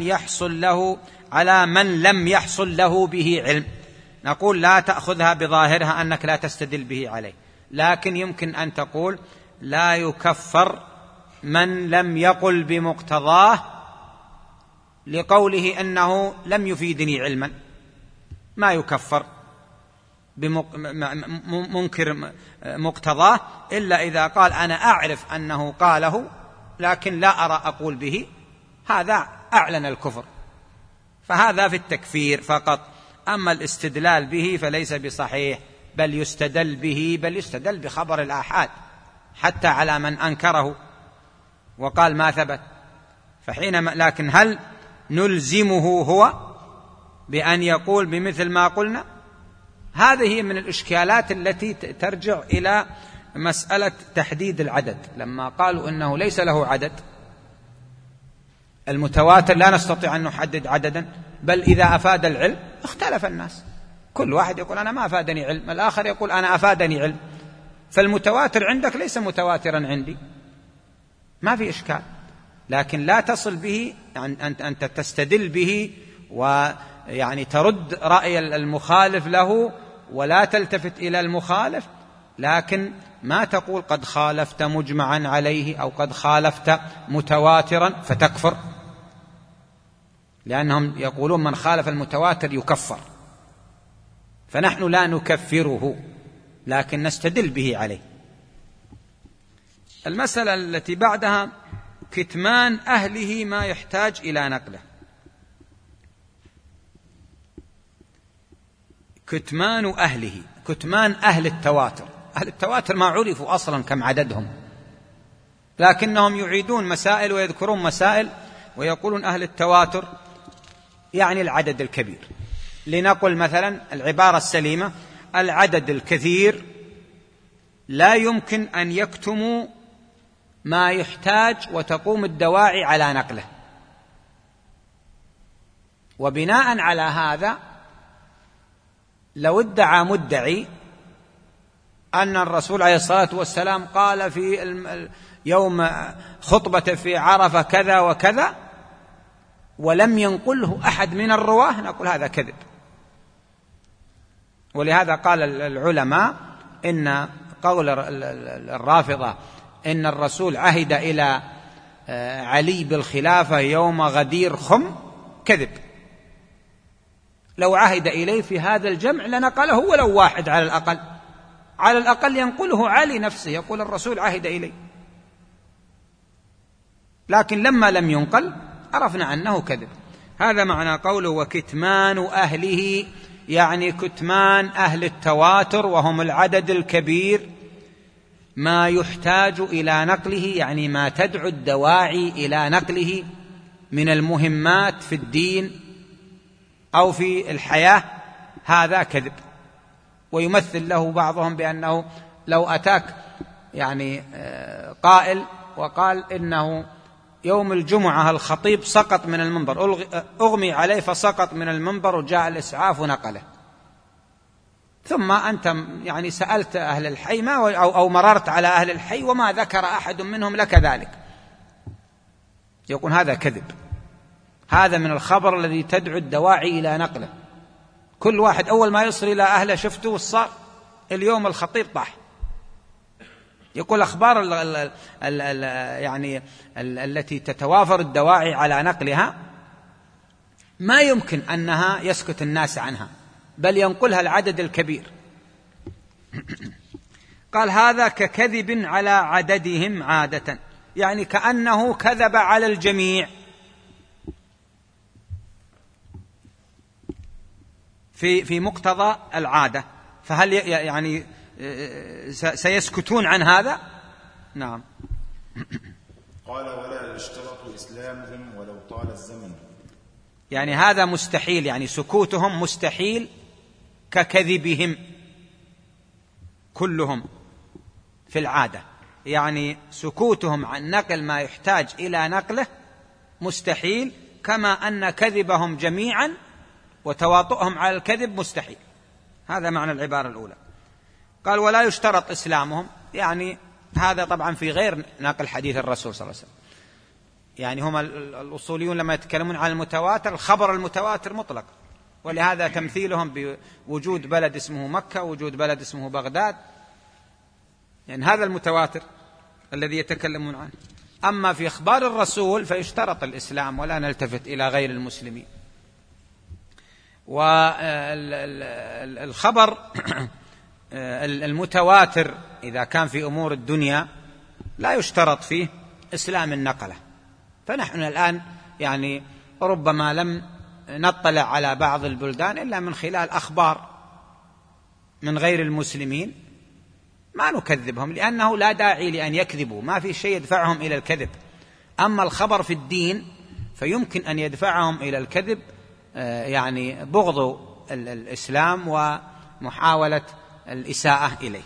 من لم يحصل له به علم. نقول لا تأخذها بظاهرها أنك لا تستدل به عليه، لكن يمكن أن تقول لا يكفر من لم يقل بمقتضاه لقوله أنه لم يفيدني علما، ما يكفر منكر مقتضاه إلا إذا قال أنا أعرف أنه قاله لكن لا أرى أقول به، هذا أعلن الكفر، فهذا في التكفير فقط. أما الاستدلال به فليس بصحيح، بل يستدل بخبر الآحاد حتى على من أنكره وقال ما ثبت. لكن هل نلزمه هو بأن يقول بمثل ما قلنا؟ هذه من الإشكالات التي ترجع إلى مسألة تحديد العدد. لما قالوا إنه ليس له عدد، المتواتر لا نستطيع أن نحدد عددا، بل إذا أفاد العلم اختلف الناس، كل واحد يقول أنا ما أفادني علم، الآخر يقول أنا أفادني علم. فالمتواتر عندك ليس متواترا عندي، ما في إشكال، لكن لا تصل به أنت تستدل به ويعني ترد رأي المخالف له ولا تلتفت إلى المخالف، لكن ما تقول قد خالفت مجمعا عليه أو قد خالفت متواترا فتكفر، لأنهم يقولون من خالف المتواتر يكفر، فنحن لا نكفره لكن نستدل به عليه. المسألة التي بعدها كتمان أهله ما يحتاج إلى نقله. كتمان أهل التواتر، أهل التواتر ما عرفوا أصلا كم عددهم، لكنهم يعيدون مسائل ويذكرون مسائل ويقولون أهل التواتر يعني العدد الكبير. لنقل مثلا العبارة السليمة: العدد الكثير لا يمكن أن يكتموا ما يحتاج وتقوم الدواعي على نقله. وبناء على هذا لو ادعى مدعي أن الرسول عليه الصلاة والسلام قال في يوم خطبة في عرفة كذا وكذا ولم ينقله أحد من الرواه، نقول هذا كذب. ولهذا قال العلماء إن قول الرافضة إن الرسول عهد إلى علي بالخلافة يوم غدير خم كذب. لو عهد إليه في هذا الجمع لنقله ولو واحد على الأقل ينقله علي نفسه، يقول الرسول عهد إليه. لكن لما لم ينقل عرفنا أنه كذب. هذا معنى قوله وكتمان أهله، يعني كتمان أهل التواتر وهم العدد الكبير ما يحتاج إلى نقله، يعني ما تدعو الدواعي إلى نقله من المهمات في الدين أو في الحياة، هذا كذب. ويمثل له بعضهم بأنه لو أتاك يعني قائل وقال إنه يوم الجمعة الخطيب سقط من المنبر، أغمي عليه فسقط من المنبر وجاء الإسعاف ونقله، ثم أنت يعني سألت أهل الحي أو مررت على أهل الحي وما ذكر أحد منهم لك ذلك، يقول هذا كذب. هذا من الخبر الذي تدعو الدواعي إلى نقله. كل واحد أول ما يصل إلى أهله شفته والصار اليوم الخطيب طاح. يقول أخبار يعني التي تتوافر الدواعي على نقلها ما يمكن أنها يسكت الناس عنها، بل ينقلها العدد الكبير. قال هذا ككذب على عددهم عادة، يعني كأنه كذب على الجميع في مقتضى العادة. فهل يعني سيسكتون عن هذا؟ نعم. قال ولا يشترط إسلامهم ولو طال الزمن، يعني هذا مستحيل، يعني سكوتهم مستحيل ككذبهم كلهم في العادة، يعني سكوتهم عن نقل ما يحتاج إلى نقله مستحيل، كما أن كذبهم جميعا وتواطؤهم على الكذب مستحيل. هذا معنى العبارة الأولى. قال ولا يشترط إسلامهم، يعني هذا طبعا في غير نقل حديث الرسول صلى الله عليه وسلم. يعني هم الأصوليون لما يتكلمون عن المتواتر، الخبر المتواتر مطلق، ولهذا تمثيلهم بوجود بلد اسمه مكة ووجود بلد اسمه بغداد، يعني هذا المتواتر الذي يتكلمون عنه. أما في أخبار الرسول فيشترط الإسلام ولا نلتفت إلى غير المسلمين. والخبر المتواتر إذا كان في أمور الدنيا لا يشترط فيه إسلام النقلة. فنحن الآن يعني ربما لم نطلع على بعض البلدان إلا من خلال أخبار من غير المسلمين، ما نكذبهم لأنه لا داعي لأن يكذبوا، ما في شيء يدفعهم إلى الكذب. أما الخبر في الدين فيمكن أن يدفعهم إلى الكذب، يعني بغض الإسلام ومحاولة الإساءة إليه.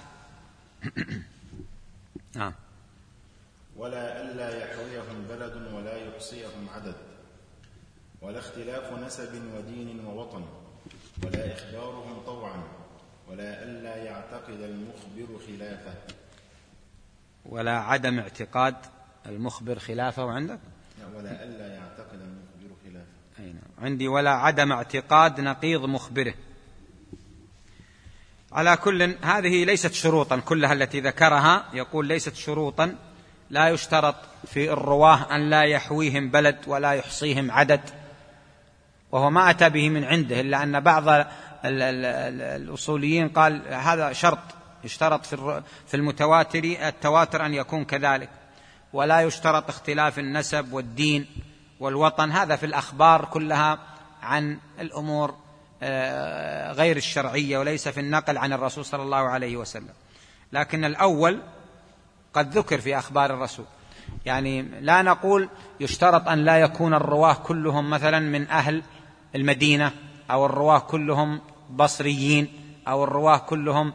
ولا ألا يحويهم بلد ولا يحصيهم عدد، ولا اختلاف نسب ودين ووطن، ولا إخبارهم طوعا، ولا ألا يعتقد المخبر خلافه. ولا عدم اعتقاد المخبر خلافه عندك؟ ولا ألا يعتقد المخبر خلافه. عندي ولا عدم اعتقاد نقيض مخبره. على كل هذه ليست شروطا كلها التي ذكرها، يقول ليست شروطا، لا يشترط في الرواه أن لا يحويهم بلد ولا يحصيهم عدد، وهو ما أتى به من عنده، إلا أن بعض الأصوليين قال هذا شرط يشترط في المتواتر التواتر أن يكون كذلك. ولا يشترط اختلاف النسب والدين والوطن، هذا في الأخبار كلها عن الأمور غير الشرعية وليس في النقل عن الرسول صلى الله عليه وسلم. لكن الأول قد ذكر في أخبار الرسول. يعني لا نقول يشترط أن لا يكون الرواه كلهم مثلا من أهل المدينة، أو الرواه كلهم بصريين، أو الرواه كلهم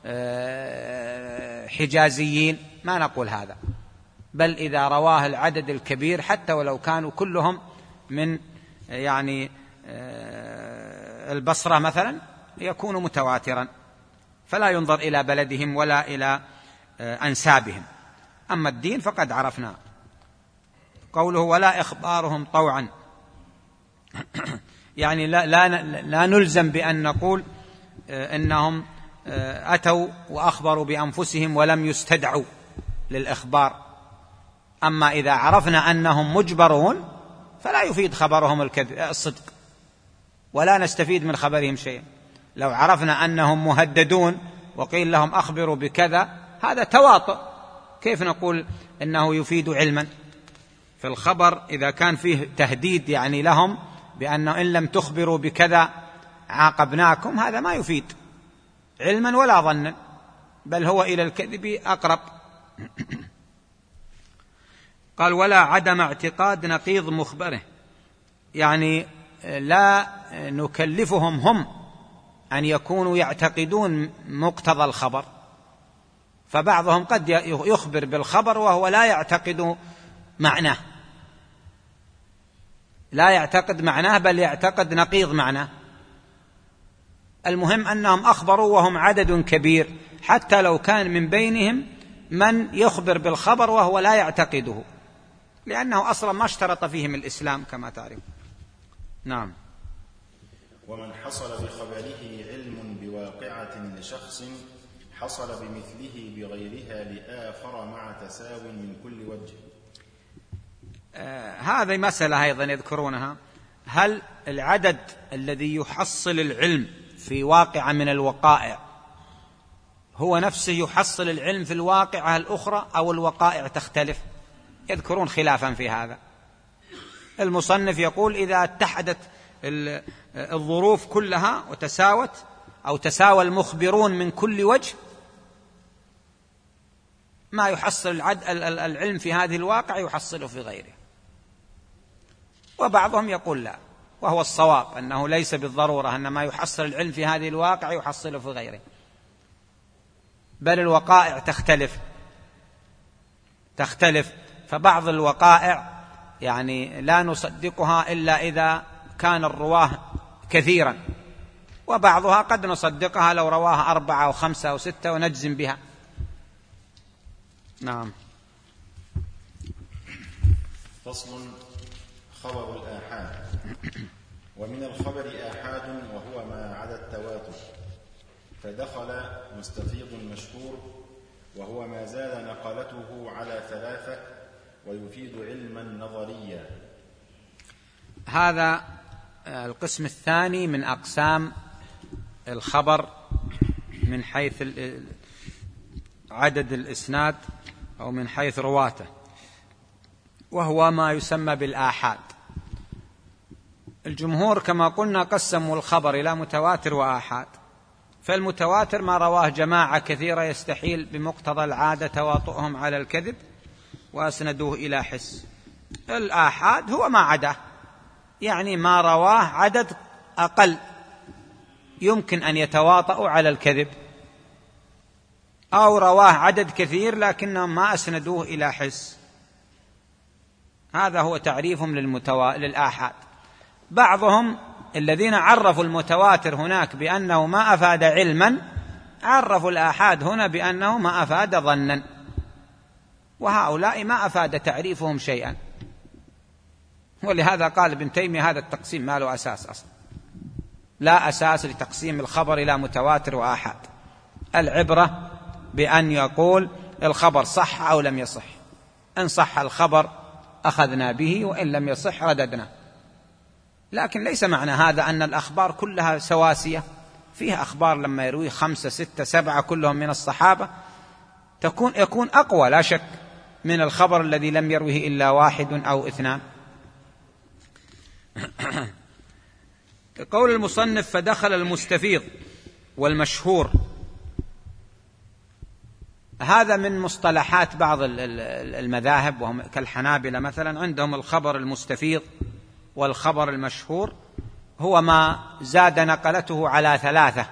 حجازيين، ما نقول هذا، بل إذا رواه العدد الكبير حتى ولو كانوا كلهم من يعني البصرة مثلا يكون متواترا، فلا ينظر إلى بلدهم ولا إلى أنسابهم. أما الدين فقد عرفنا. قوله ولا إخبارهم طوعا، يعني لا نلزم بأن نقول إنهم أتوا وأخبروا بأنفسهم ولم يستدعوا للإخبار. أما إذا عرفنا أنهم مجبرون فلا يفيد خبرهم الصدق، ولا نستفيد من خبرهم شيئا. لو عرفنا أنهم مهددون وقيل لهم أخبروا بكذا، هذا تواطؤ، كيف نقول إنه يفيد علما؟ في الخبر إذا كان فيه تهديد يعني لهم بأنه إن لم تخبروا بكذا عاقبناكم، هذا ما يفيد علما ولا ظنا، بل هو إلى الكذب أقرب. قال ولا عدم اعتقاد نقيض مخبره، يعني لا نكلفهم هم أن يكونوا يعتقدون مقتضى الخبر، فبعضهم قد يخبر بالخبر وهو لا يعتقد معناه، لا يعتقد معناه بل يعتقد نقيض معناه. المهم أنهم أخبروا وهم عدد كبير، حتى لو كان من بينهم من يخبر بالخبر وهو لا يعتقده، لأنه أصلا ما اشترط فيهم الإسلام كما تعرف. نعم. ومن حصل بخبره علم بواقعة لشخص حصل بمثله بغيرها لآخر مع تساو من كل وجه. هذه مسألة أيضا يذكرونها، هل العدد الذي يحصل العلم في واقعة من الوقائع هو نفسه يحصل العلم في الواقعة الأخرى أو الوقائع تختلف؟ يذكرون خلافا في هذا. المصنف يقول إذا اتحدت الظروف كلها وتساوت أو تساوى المخبرون من كل وجه، ما يحصل العلم في هذه الواقع يحصله في غيره. وبعضهم يقول لا، وهو الصواب أنه ليس بالضرورة أن ما يحصل العلم في هذه الواقع يحصله في غيره، بل الوقائع تختلف. فبعض الوقائع يعني لا نصدقها إلا إذا كان الرواه كثيرا، وبعضها قد نصدقها لو رواها 4 أو 5 أو 6 ونجزم بها. نعم. فصل. خبر الآحاد. ومن الخبر آحاد وهو ما عدا التواتر، فدخل مستفيض مشهور وهو ما زاد نقلته على 3 ويفيد علما نظريا. هذا القسم الثاني من أقسام الخبر من حيث عدد الإسناد أو من حيث رواته، وهو ما يسمى بالآحاد. الجمهور كما قلنا قسموا الخبر إلى متواتر وآحاد، فالمتواتر ما رواه جماعة كثيرة يستحيل بمقتضى العادة تواطؤهم على الكذب وأسندوه إلى حس. الآحاد هو ما عداه، يعني ما رواه عدد أقل يمكن أن يتواطؤوا على الكذب، أو رواه عدد كثير لكنهم ما أسندوه إلى حس. هذا هو تعريفهم للآحاد. بعضهم الذين عرفوا المتواتر هناك بأنه ما أفاد علما، عرفوا الآحاد هنا بأنه ما أفاد ظنا، وهؤلاء ما أفاد تعريفهم شيئا. ولهذا قال ابن تيمية هذا التقسيم ما له أساس أصلا، لا أساس لتقسيم الخبر إلى متواتر وآحاد. العبرة بأن يقول الخبر صح أو لم يصح، إن صح الخبر أخذنا به وإن لم يصح رددنا. لكن ليس معنى هذا أن الأخبار كلها سواسية، فيها أخبار لما يروي 5 6 7 كلهم من الصحابة يكون أقوى لا شك من الخبر الذي لم يروه إلا 1 أو 2. قول المصنف فدخل المستفيض والمشهور، هذا من مصطلحات بعض المذاهب، وهم كالحنابلة مثلا عندهم الخبر المستفيض والخبر المشهور هو ما زاد نقلته على 3،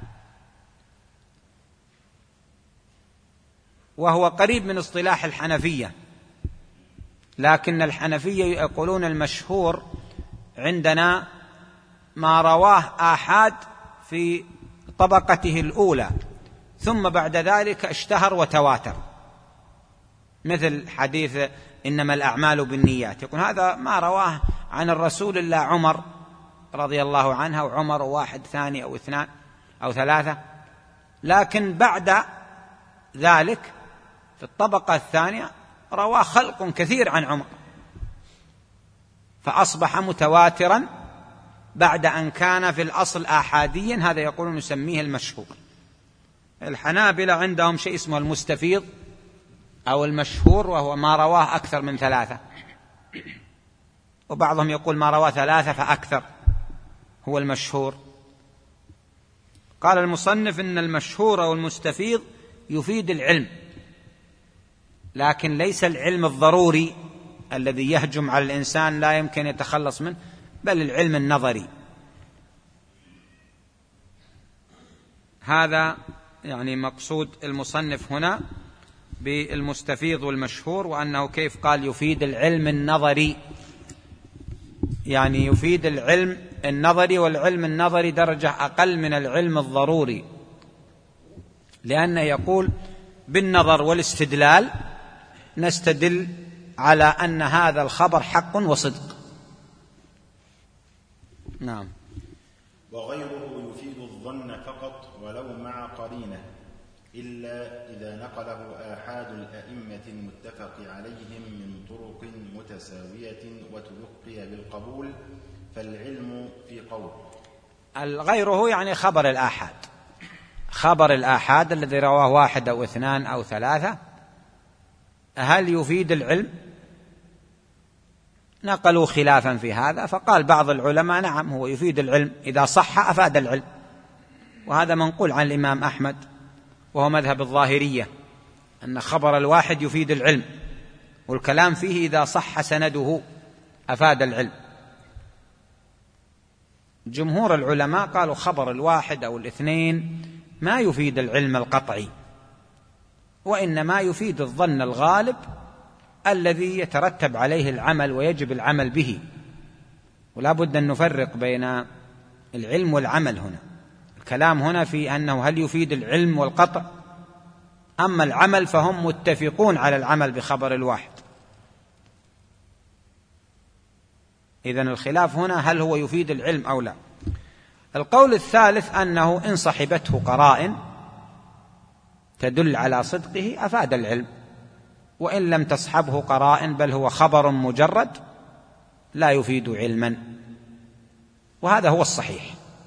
وهو قريب من اصطلاح الحنفية، لكن الحنفية يقولون المشهور عندنا ما رواه آحاد في طبقته الأولى ثم بعد ذلك اشتهر وتواتر، مثل حديث إنما الأعمال بالنيات، يقول هذا ما رواه عن الرسول إلا عمر رضي الله عنه، وعمر وواحد ثاني أو 2 أو 3، لكن بعد ذلك في الطبقة الثانية رواه خلق كثير عن عمر، فأصبح متواترا بعد أن كان في الأصل آحاديا. هذا يقولون نسميه المشهور. الحنابلة عندهم شيء اسمه المستفيض أو المشهور، وهو ما رواه أكثر من 3، وبعضهم يقول ما رواه 3 فأكثر هو المشهور. قال المصنف إن المشهور أو المستفيض يفيد العلم، لكن ليس العلم الضروري الذي يهجم على الإنسان لا يمكن يتخلص منه، بل العلم النظري. هذا يعني مقصود المصنف هنا بالمستفيض والمشهور، وأنه كيف قال يفيد العلم النظري، يعني يفيد العلم النظري، والعلم النظري درجة أقل من العلم الضروري، لأنه يقول بالنظر والاستدلال نستدل على أن هذا الخبر حق وصدق. نعم. وغيره يفيد الظن فقط ولو مع قرينة، إلا إذا نقله آحاد الأئمة المتفق عليهم من طرق متساوية وتلقي بالقبول، فالعلم في قول. غيره يعني خبر الآحاد، خبر الآحاد الذي رواه 1 أو 2 أو 3، هل يفيد العلم؟ نقلوا خلافا في هذا، فقال بعض العلماء نعم هو يفيد العلم، إذا صح أفاد العلم، وهذا منقول عن الإمام أحمد وهو مذهب الظاهرية، أن خبر الواحد يفيد العلم، والكلام فيه إذا صح سنده أفاد العلم. جمهور العلماء قالوا خبر الواحد أو 2 ما يفيد العلم القطعي، وإنما يفيد الظن الغالب الذي يترتب عليه العمل ويجب العمل به، ولا بد أن نفرق بين العلم والعمل هنا. الكلام هنا في أنه هل يفيد العلم والقطع، أما العمل فهم متفقون على العمل بخبر الواحد. إذن الخلاف هنا هل هو يفيد العلم أو لا. القول الثالث أنه إن صحبته قرائن تدل على صدقه أفاد العلم، وإن لم تصحبه قرائن بل هو خبر مجرد لا يفيد علما، وهذا هو الصحيح.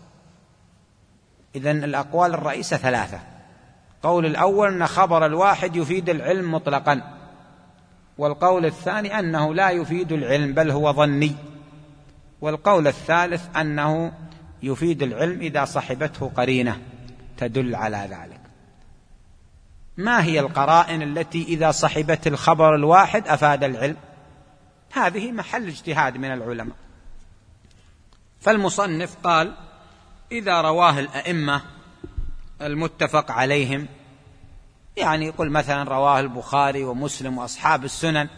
إذن الأقوال الرئيسة 3. قول الأول أن خبر الواحد يفيد العلم مطلقا، والقول الثاني أنه لا يفيد العلم بل هو ظني، والقول الثالث أنه يفيد العلم إذا صحبته قرينة تدل على ذلك. ما هي القرائن التي إذا صحبت الخبر الواحد أفاد العلم؟ هذه محل اجتهاد من العلماء. فالمصنف قال إذا رواه الأئمة المتفق عليهم، يعني يقول مثلا رواه البخاري ومسلم وأصحاب السنن،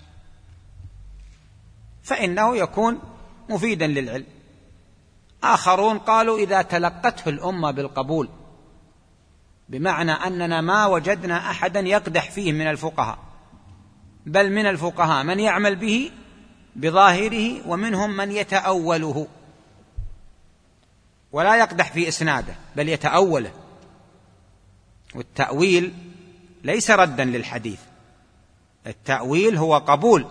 فإنه يكون مفيدا للعلم. آخرون قالوا إذا تلقته الأمة بالقبول، بمعنى أننا ما وجدنا أحدا يقدح فيه من الفقهاء، بل من الفقهاء من يعمل به بظاهره، ومنهم من يتأوله ولا يقدح في إسناده بل يتأوله، والتأويل ليس ردا للحديث، التأويل هو قبول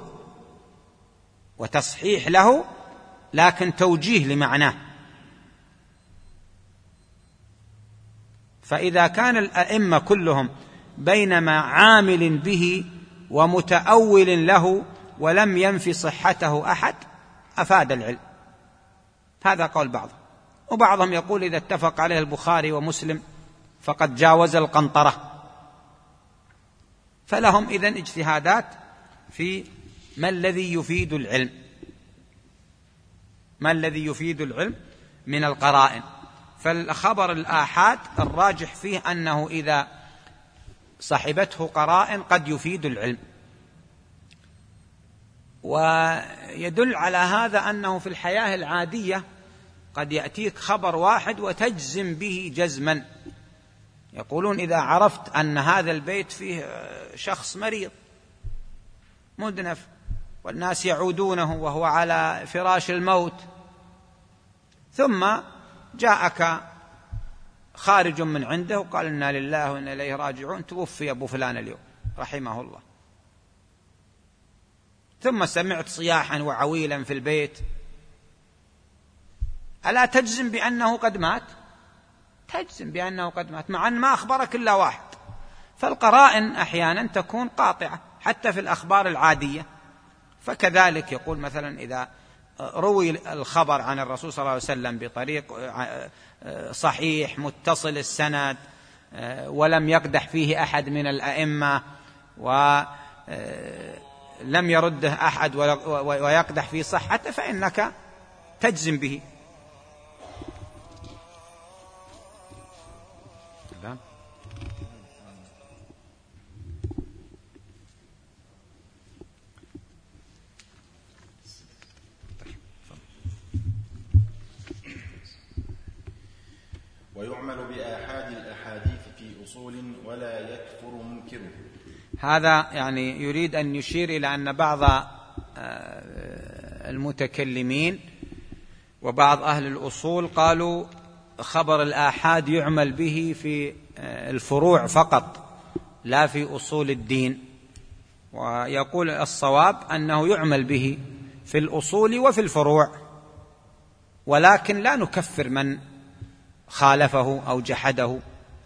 وتصحيح له لكن توجيه لمعناه. فإذا كان الأئمة كلهم بينما عامل به ومتأول له ولم ينفي صحته أحد أفاد العلم. هذا قول بعض، وبعضهم يقول إذا اتفق عليه البخاري ومسلم فقد جاوز القنطرة، فلهم إذن اجتهادات في ما الذي يفيد العلم، ما الذي يفيد العلم من القرائن. فالخبر الآحاد الراجح فيه أنه إذا صحبته قرائن قد يفيد العلم. ويدل على هذا أنه في الحياة العادية قد يأتيك خبر واحد وتجزم به جزما. يقولون إذا عرفت أن هذا البيت فيه شخص مريض مدنف والناس يعودونه وهو على فراش الموت، ثم جاءك خارج من عنده وقال إنا لله وإنا إليه راجعون، توفي أبو فلان اليوم رحمه الله، ثم سمعت صياحا وعويلا في البيت، ألا تجزم بأنه قد مات؟ تجزم بأنه قد مات مع أن ما أخبرك إلا واحد. فالقرائن أحيانا تكون قاطعة حتى في الأخبار العادية. فكذلك يقول مثلا إذا روي الخبر عن الرسول صلى الله عليه وسلم بطريق صحيح متصل السند ولم يقدح فيه أحد من الأئمة ولم يرده أحد ويقدح فيه صحته، فإنك تجزم به. ويعمل بآحاد الأحاديث في أصول ولا يكفر منكره. هذا يعني يريد أن يشير إلى أن بعض المتكلمين وبعض أهل الأصول قالوا خبر الآحاد يعمل به في الفروع فقط لا في أصول الدين، ويقول الصواب أنه يعمل به في الأصول وفي الفروع، ولكن لا نكفر من خالفه أو جحده،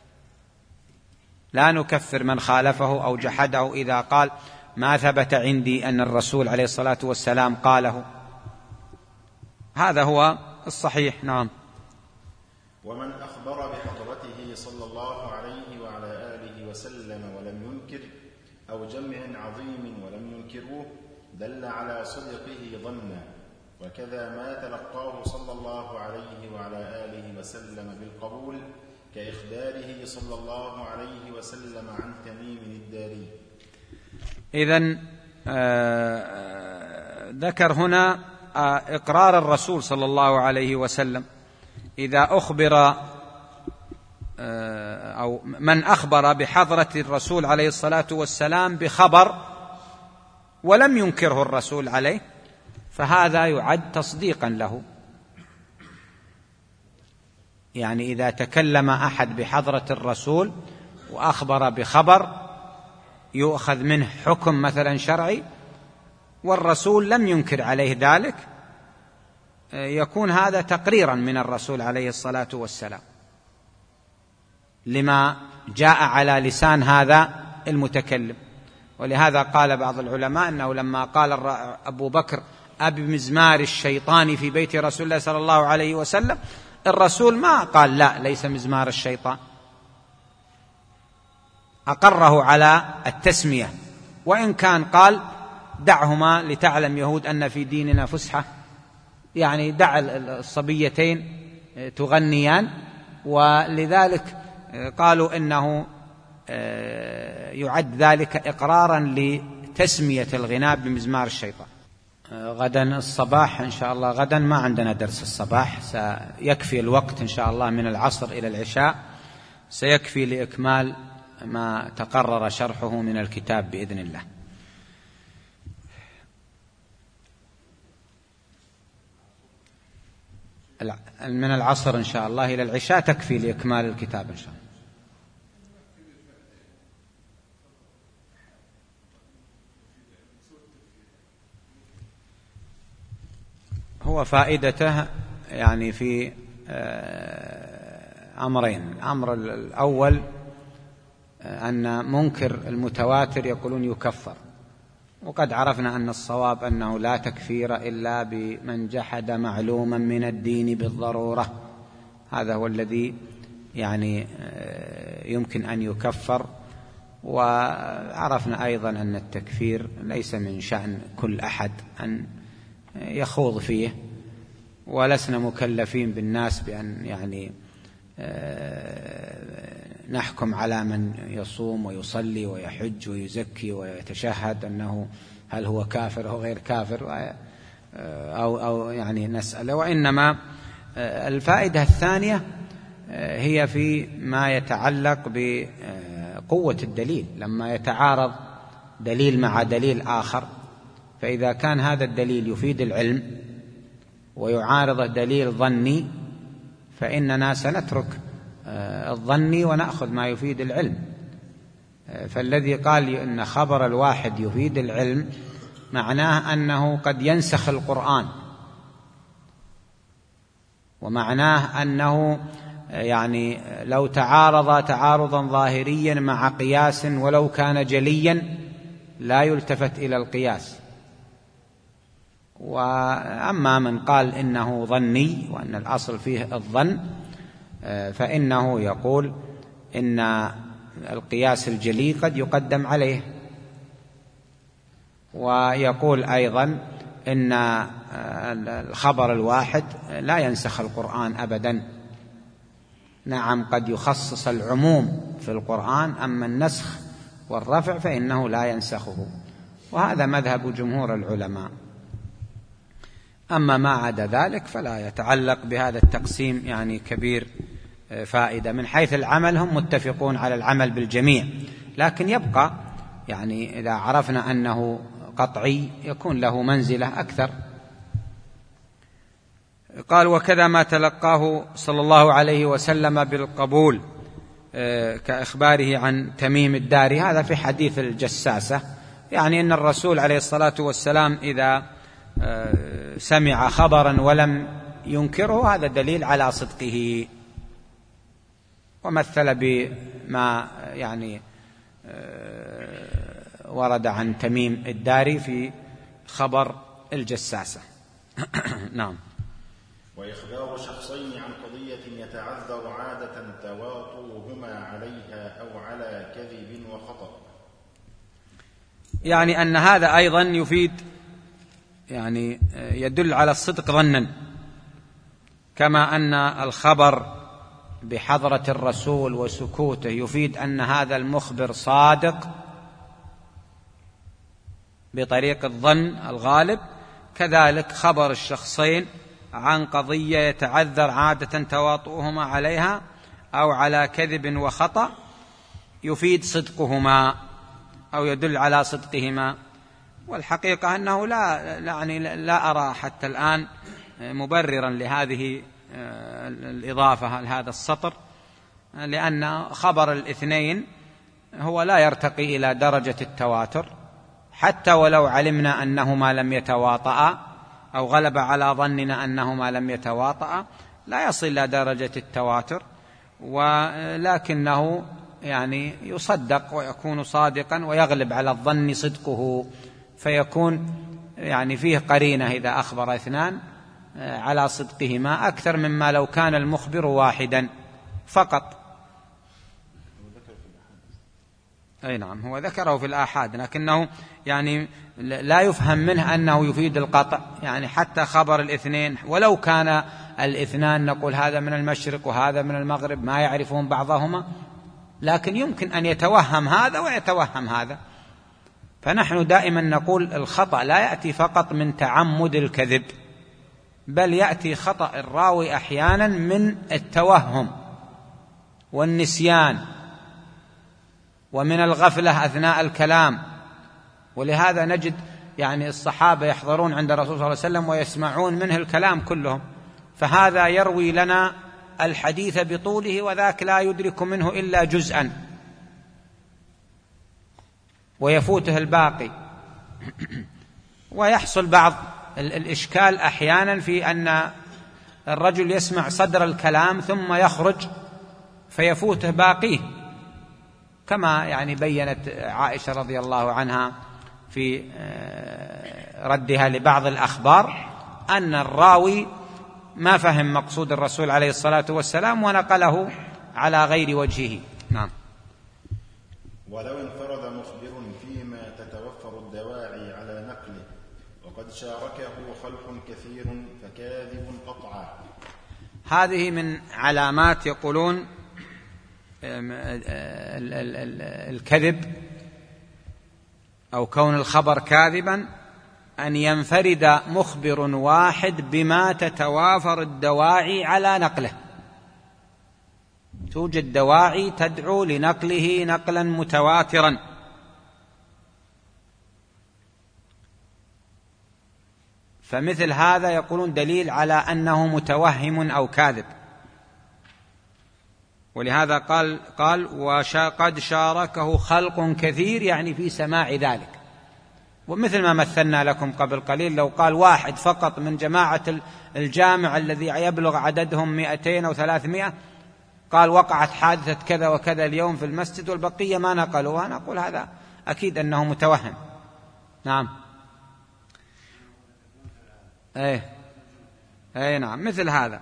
لا نكفر من خالفه أو جحده إذا قال ما ثبت عندي أن الرسول عليه الصلاة والسلام قاله. هذا هو الصحيح. نعم. ومن أخبر بحضرته صلى الله عليه وعلى آله وسلم ولم ينكر أو جمع عظيم ولم ينكروه دل على صدقه ظنا، وكذا ما تلقاه صلى الله عليه وعلى آله وسلم بالقبول كإخباره صلى الله عليه وسلم عن تميم الداري. إذن ذكر هنا إقرار الرسول صلى الله عليه وسلم إذا أخبر أو من أخبر بحضرة الرسول عليه الصلاة والسلام بخبر ولم ينكره الرسول عليه فهذا يعد تصديقا له. يعني إذا تكلم أحد بحضرة الرسول وأخبر بخبر يؤخذ منه حكم مثلا شرعي والرسول لم ينكر عليه ذلك، يكون هذا تقريرا من الرسول عليه الصلاة والسلام لما جاء على لسان هذا المتكلم. ولهذا قال بعض العلماء أنه لما قال أبو بكر أبمزمار الشيطان في بيت رسول الله صلى الله عليه وسلم، الرسول ما قال لا ليس مزمار الشيطان، أقره على التسمية، وإن كان قال دعهما لتعلم يهود أن في ديننا فسحة، يعني دع الصبيتين تغنيان، ولذلك قالوا إنه يعد ذلك إقرارا لتسمية الغناء بمزمار الشيطان. غدا الصباح إن شاء الله، غدا ما عندنا درس الصباح، سيكفي الوقت إن شاء الله من العصر إلى العشاء، سيكفي لإكمال ما تقرر شرحه من الكتاب بإذن الله. من العصر إن شاء الله إلى العشاء تكفي لإكمال الكتاب إن شاء الله. هو فائدته يعني في أمرين. الأمر الأول أن منكر المتواتر يقولون يكفر، وقد عرفنا أن الصواب أنه لا تكفير إلا بمن جحد معلوما من الدين بالضرورة، هذا هو الذي يعني يمكن أن يكفر وعرفنا أيضا أن التكفير ليس من شأن كل أحد أن يخوض فيه، ولسنا مكلفين بالناس بأن يعني نحكم على من يصوم ويصلي ويحج ويزكي ويتشهد أنه هل هو كافر أو غير كافر أو يعني نسأله. وإنما الفائدة الثانية هي في ما يتعلق بقوة الدليل، لما يتعارض دليل مع دليل آخر، فإذا كان هذا الدليل يفيد العلم ويعارض دليل ظني فإننا سنترك الظني ونأخذ ما يفيد العلم. فالذي قال إن خبر الواحد يفيد العلم معناه أنه قد ينسخ القرآن، ومعناه أنه يعني لو تعارض تعارضا ظاهريا مع قياس ولو كان جليا لا يلتفت إلى القياس. وأما من قال إنه ظني وأن الأصل فيه الظن فإنه يقول إن القياس الجلي قد يقدم عليه، ويقول أيضا إن الخبر الواحد لا ينسخ القرآن أبدا. نعم قد يخصص العموم في القرآن، أما النسخ والرفع فإنه لا ينسخه، وهذا مذهب جمهور العلماء. أما ما عدا ذلك فلا يتعلق بهذا التقسيم يعني كبير فائدة. من حيث العمل هم متفقون على العمل بالجميع، لكن يبقى يعني إذا عرفنا أنه قطعي يكون له منزلة أكثر. قال وكذا ما تلقاه صلى الله عليه وسلم بالقبول كإخباره عن تميم الداري، هذا في حديث الجساسة، يعني أن الرسول عليه الصلاة والسلام إذا سمع خبرا ولم ينكره هذا دليل على صدقه. ومثل بما يعني ورد عن تميم الداري في خبر الجساسة. نعم. وإخبار شخصين عن قضية يتعذر عادة تواطؤهما عليها أو على كذب وخطأ، يعني أن هذا أيضا يفيد يعني يدل على الصدق ظنا، كما أن الخبر بحضرة الرسول وسكوته يفيد أن هذا المخبر صادق بطريق الظن الغالب، كذلك خبر الشخصين عن قضية يتعذر عادة تواطؤهما عليها أو على كذب وخطأ يفيد صدقهما أو يدل على صدقهما. والحقيقة أنه لا أرى حتى الآن مبررا لهذه الإضافة لهذا السطر، لأن خبر الاثنين هو لا يرتقي إلى درجة التواتر، حتى ولو علمنا أنهما لم يتواطئا أو غلب على ظننا أنهما لم يتواطئا لا يصل إلى درجة التواتر، ولكنه يعني يصدق ويكون صادقا ويغلب على الظن صدقه، فيكون يعني فيه قرينة إذا أخبر اثنان على صدقهما أكثر مما لو كان المخبر واحدا فقط. أي نعم هو ذكره في الآحاد، لكنه يعني لا يفهم منه أنه يفيد القطع، يعني حتى خبر الاثنين ولو كان الاثنان نقول هذا من المشرق وهذا من المغرب ما يعرفون بعضهما، لكن يمكن أن يتوهم هذا ويتوهم هذا. فنحن دائما نقول الخطأ لا يأتي فقط من تعمد الكذب، بل يأتي خطأ الراوي أحيانا من التوهم والنسيان ومن الغفلة أثناء الكلام. ولهذا نجد يعني الصحابة يحضرون عند الرسول صلى الله عليه وسلم ويسمعون منه الكلام كلهم، فهذا يروي لنا الحديث بطوله وذاك لا يدرك منه إلا جزءا ويفوته الباقي. ويحصل بعض الإشكال أحيانا في أن الرجل يسمع صدر الكلام ثم يخرج فيفوته باقيه، كما يعني بيّنت عائشة رضي الله عنها في ردها لبعض الأخبار أن الراوي ما فهم مقصود الرسول عليه الصلاة والسلام ونقله على غير وجهه. نعم. ولو انفرد مخبر فيما تتوفر الدواعي على نقله وقد شاركه خلق كثير فكاذب قطعا. هذه من علامات يقولون الكذب أو كون الخبر كاذبا أن ينفرد مخبر واحد بما تتوافر الدواعي على نقله، توجد دواعي تدعو لنقله نقلا متواترا، فمثل هذا يقولون دليل على أنه متوهم أو كاذب. ولهذا قال وقد شاركه خلق كثير، يعني في سماع ذلك. ومثل ما مثلنا لكم قبل قليل، لو قال واحد فقط من جماعة الجامع الذي يبلغ عددهم 200 أو 300 قال وقعت حادثة كذا وكذا اليوم في المسجد والبقية ما نقلوها، نقول هذا أكيد أنه متوهم. نعم، نعم، مثل هذا.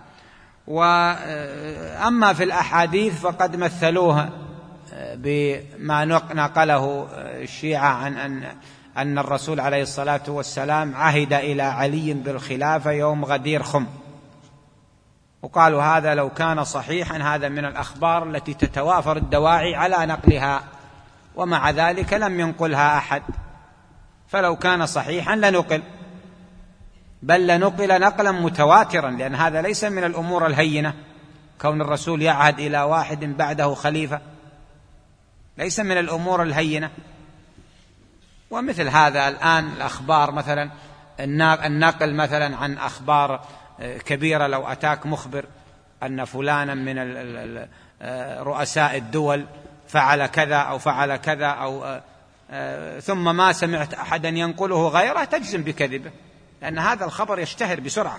وأما في الأحاديث فقد مثلوها بما نقله الشيعة عن أن الرسول عليه الصلاة والسلام عهد إلى علي بالخلافة يوم غدير خم، وقالوا هذا لو كان صحيحا هذا من الأخبار التي تتوافر الدواعي على نقلها، ومع ذلك لم ينقلها أحد، فلو كان صحيحا لنقل، بل لنقل نقلا متواترا، لأن هذا ليس من الأمور الهينة، كون الرسول يعهد إلى واحد بعده خليفة ليس من الأمور الهينة. ومثل هذا الآن الأخبار مثلا النقل مثلا عن أخبار كبيرة، لو أتاك مخبر أن فلانا من رؤساء الدول فعل كذا أو فعل كذا أو ثم ما سمعت أحدا ينقله غيره، تجزم بكذبه، لأن هذا الخبر يشتهر بسرعة.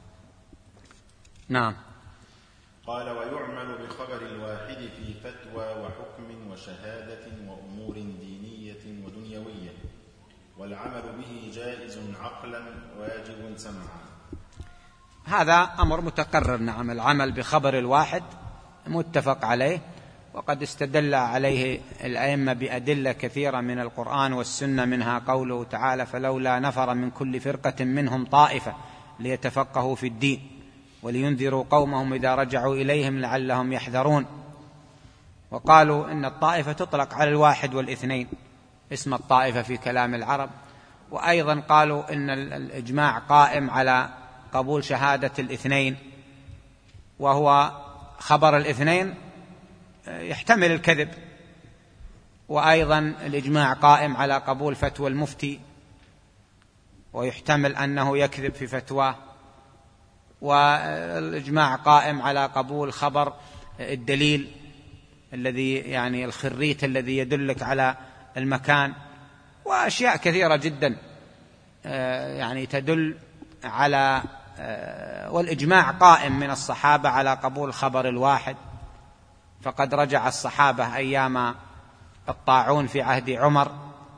نعم. قال ويعمل بخبر الواحد في فتوى وحكم وشهادة وأمور دينية ودنيوية، والعمل به جائز عقلا واجب سمعا. هذا أمر متقرر. نعم، العمل بخبر الواحد متفق عليه، وقد استدل عليه الأئمة بأدلة كثيرة من القرآن والسنة، منها قوله تعالى فلولا نفر من كل فرقة منهم طائفة ليتفقهوا في الدين ولينذروا قومهم إذا رجعوا إليهم لعلهم يحذرون. وقالوا إن الطائفة تطلق على الواحد والاثنين، اسم الطائفة في كلام العرب. وأيضا قالوا إن الإجماع قائم على قبول شهادة الاثنين، وهو خبر الاثنين يحتمل الكذب. وأيضا الإجماع قائم على قبول فتوى المفتي، ويحتمل أنه يكذب في فتواه. والإجماع قائم على قبول خبر الدليل الذي يعني الخريت الذي يدلك على المكان، وأشياء كثيرة جدا يعني تدل على والإجماع قائم من الصحابة على قبول خبر الواحد، فقد رجع الصحابة أيام الطاعون في عهد عمر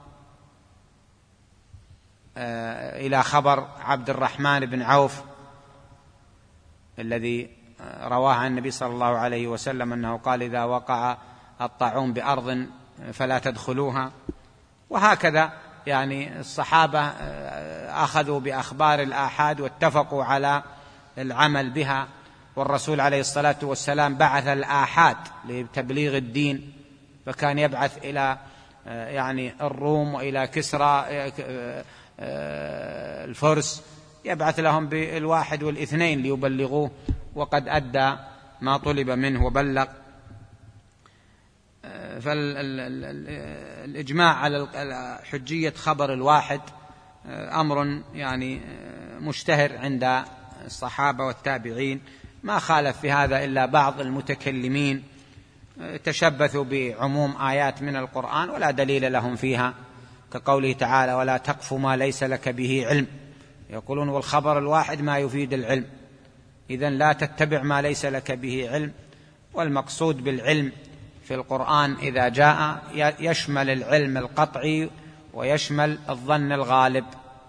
إلى خبر عبد الرحمن بن عوف الذي رواه عن النبي صلى الله عليه وسلم أنه قال إذا وقع الطاعون بأرض فلا تدخلوها. وهكذا يعني الصحابة أخذوا بأخبار الآحاد واتفقوا على العمل بها، والرسول عليه الصلاة والسلام بعث الآحاد لتبليغ الدين، فكان يبعث إلى يعني الروم وإلى كسرى الفرس، يبعث لهم بالواحد والاثنين ليبلغوه، وقد أدى ما طلب منه وبلغ. فالإجماع على حجية خبر الواحد أمر يعني مشتهر عند الصحابة والتابعين، ما خالف في هذا إلا بعض المتكلمين تشبثوا بعموم آيات من القرآن ولا دليل لهم فيها، كقوله تعالى ولا تقف ما ليس لك به علم، يقولون والخبر الواحد ما يفيد العلم، إذن لا تتبع ما ليس لك به علم. والمقصود بالعلم في القرآن إذا جاء يشمل العلم القطعي ويشمل الظن الغالب،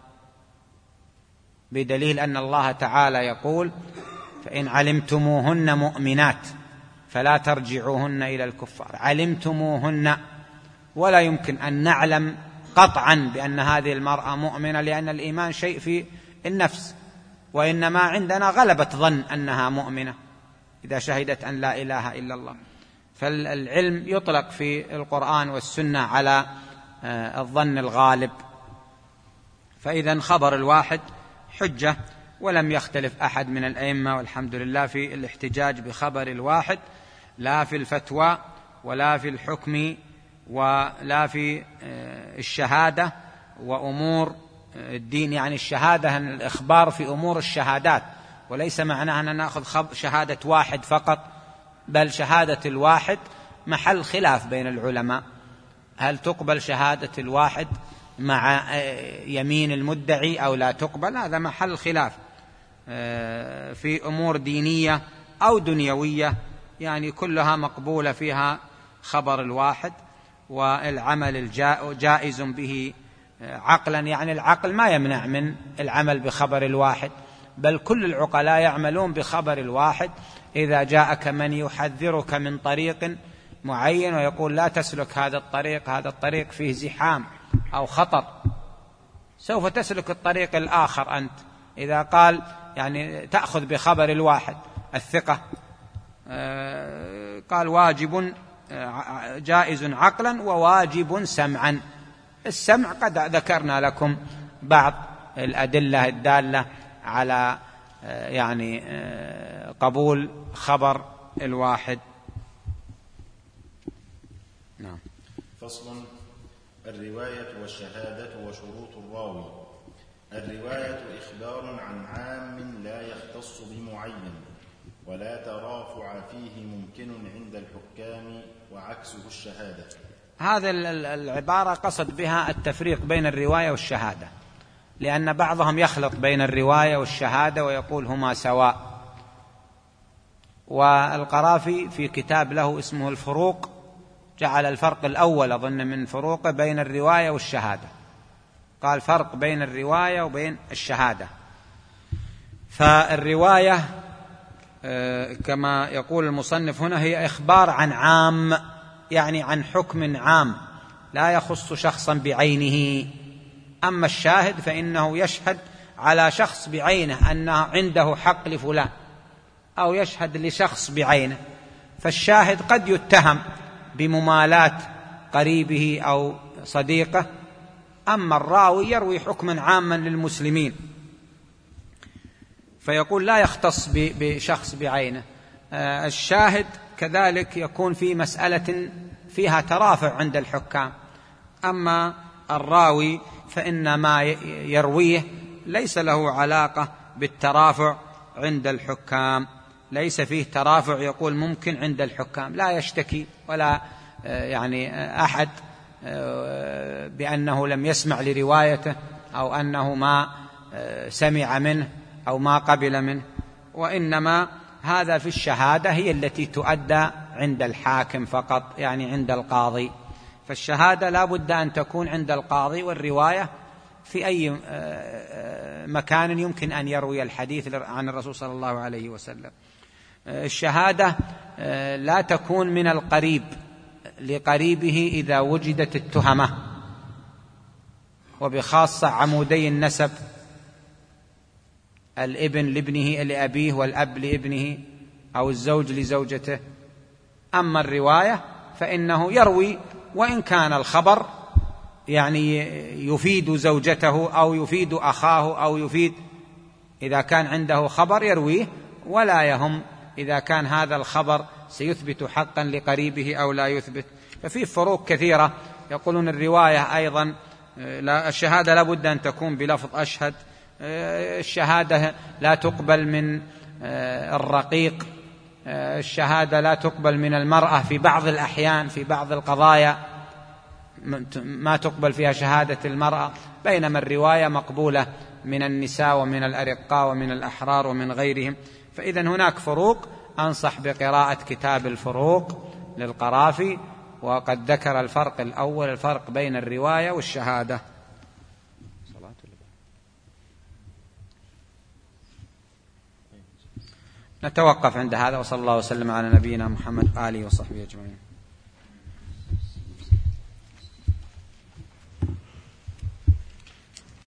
بدليل أن الله تعالى يقول فإن علمتموهن مؤمنات فلا ترجعوهن إلى الكفار. علمتموهن، ولا يمكن أن نعلم قطعا بأن هذه المرأة مؤمنة، لأن الإيمان شيء في النفس، وإنما عندنا غلبة ظن أنها مؤمنة إذا شهدت أن لا إله إلا الله. فالعلم يطلق في القرآن والسنة على الظن الغالب. فإذا خبر الواحد حجة، ولم يختلف أحد من الأئمة والحمد لله في الاحتجاج بخبر الواحد، لا في الفتوى ولا في الحكم ولا في الشهادة وأمور الدين. يعني الشهادة الإخبار في أمور الشهادات، وليس معناه أن نأخذ شهادة واحد فقط، بل شهادة الواحد محل خلاف بين العلماء، هل تقبل شهادة الواحد مع يمين المدعي أو لا تقبل؟ هذا محل خلاف في أمور دينية أو دنيوية، يعني كلها مقبولة فيها خبر الواحد، والعمل جائز به عقلا. يعني العقل ما يمنع من العمل بخبر الواحد، بل كل العقلاء يعملون بخبر الواحد. إذا جاءك من يحذرك من طريق معين ويقول لا تسلك هذا الطريق، هذا الطريق فيه زحام أو خطر، سوف تسلك الطريق الآخر أنت. إذا قال يعني تأخذ بخبر الواحد الثقة، قال واجب جائز عقلا وواجب سمعا. السمع قد ذكرنا لكم بعض الأدلة الدالة على يعني قبول خبر الواحد. نعم. فصل: الرواية والشهادة وشروط الراوي. الرواية إخبار عن عام لا يختص بمعين، ولا ترافع فيه ممكن عند الحكام، وعكسه الشهادة. هذا العبارة قصد بها التفريق بين الرواية والشهادة، لأن بعضهم يخلط بين الرواية والشهادة ويقول هما سواء. والقرافي في كتاب له اسمه الفروق جعل الفرق الأول أظن من فروقه بين الرواية والشهادة، قال فرق بين الرواية وبين الشهادة. فالرواية كما يقول المصنف هنا هي إخبار عن عام، يعني عن حكم عام لا يخص شخصا بعينه. أما الشاهد فإنه يشهد على شخص بعينه أنه عنده حق لفلان، أو يشهد لشخص بعينه. فالشاهد قد يتهم بممالاة قريبه أو صديقه، أما الراوي يروي حكما عاما للمسلمين، فيقول لا يختص بشخص بعينه. الشاهد كذلك يكون في مسألة فيها ترافع عند الحكام، أما الراوي فإن ما يرويه ليس له علاقة بالترافع عند الحكام، ليس فيه ترافع يقول ممكن عند الحكام، لا يشتكي ولا يعني أحد بأنه لم يسمع لروايته أو أنه ما سمع منه أو ما قبل منه، وإنما هذا في الشهادة هي التي تؤدى عند الحاكم فقط، يعني عند القاضي. فالشهادة لا بد أن تكون عند القاضي، والرواية في أي مكان يمكن أن يروي الحديث عن الرسول صلى الله عليه وسلم. الشهادة لا تكون من القريب لقريبه إذا وجدت التهمة، وبخاصة عمودي النسب، الابن لابنه لأبيه والأب لابنه أو الزوج لزوجته. أما الرواية فإنه يروي وإن كان الخبر يعني يفيد زوجته أو يفيد أخاه أو يفيد، إذا كان عنده خبر يرويه، ولا يهم إذا كان هذا الخبر سيثبت حقا لقريبه أو لا يثبت. ففي فروق كثيرة. يقولون الرواية أيضا الشهادة لا بد أن تكون بلفظ أشهد، الشهادة لا تقبل من الرقيق، الشهادة لا تقبل من المرأة في بعض الأحيان، في بعض القضايا ما تقبل فيها شهادة المرأة، بينما الرواية مقبولة من النساء ومن الأرقاء ومن الأحرار ومن غيرهم. فإذا هناك فروق. أنصح بقراءة كتاب الفروق للقرافي، وقد ذكر الفرق الأول، الفرق بين الرواية والشهادة. نتوقف عند هذا، وصلى الله وسلم على نبينا محمد وآله وصحبه أجمعين.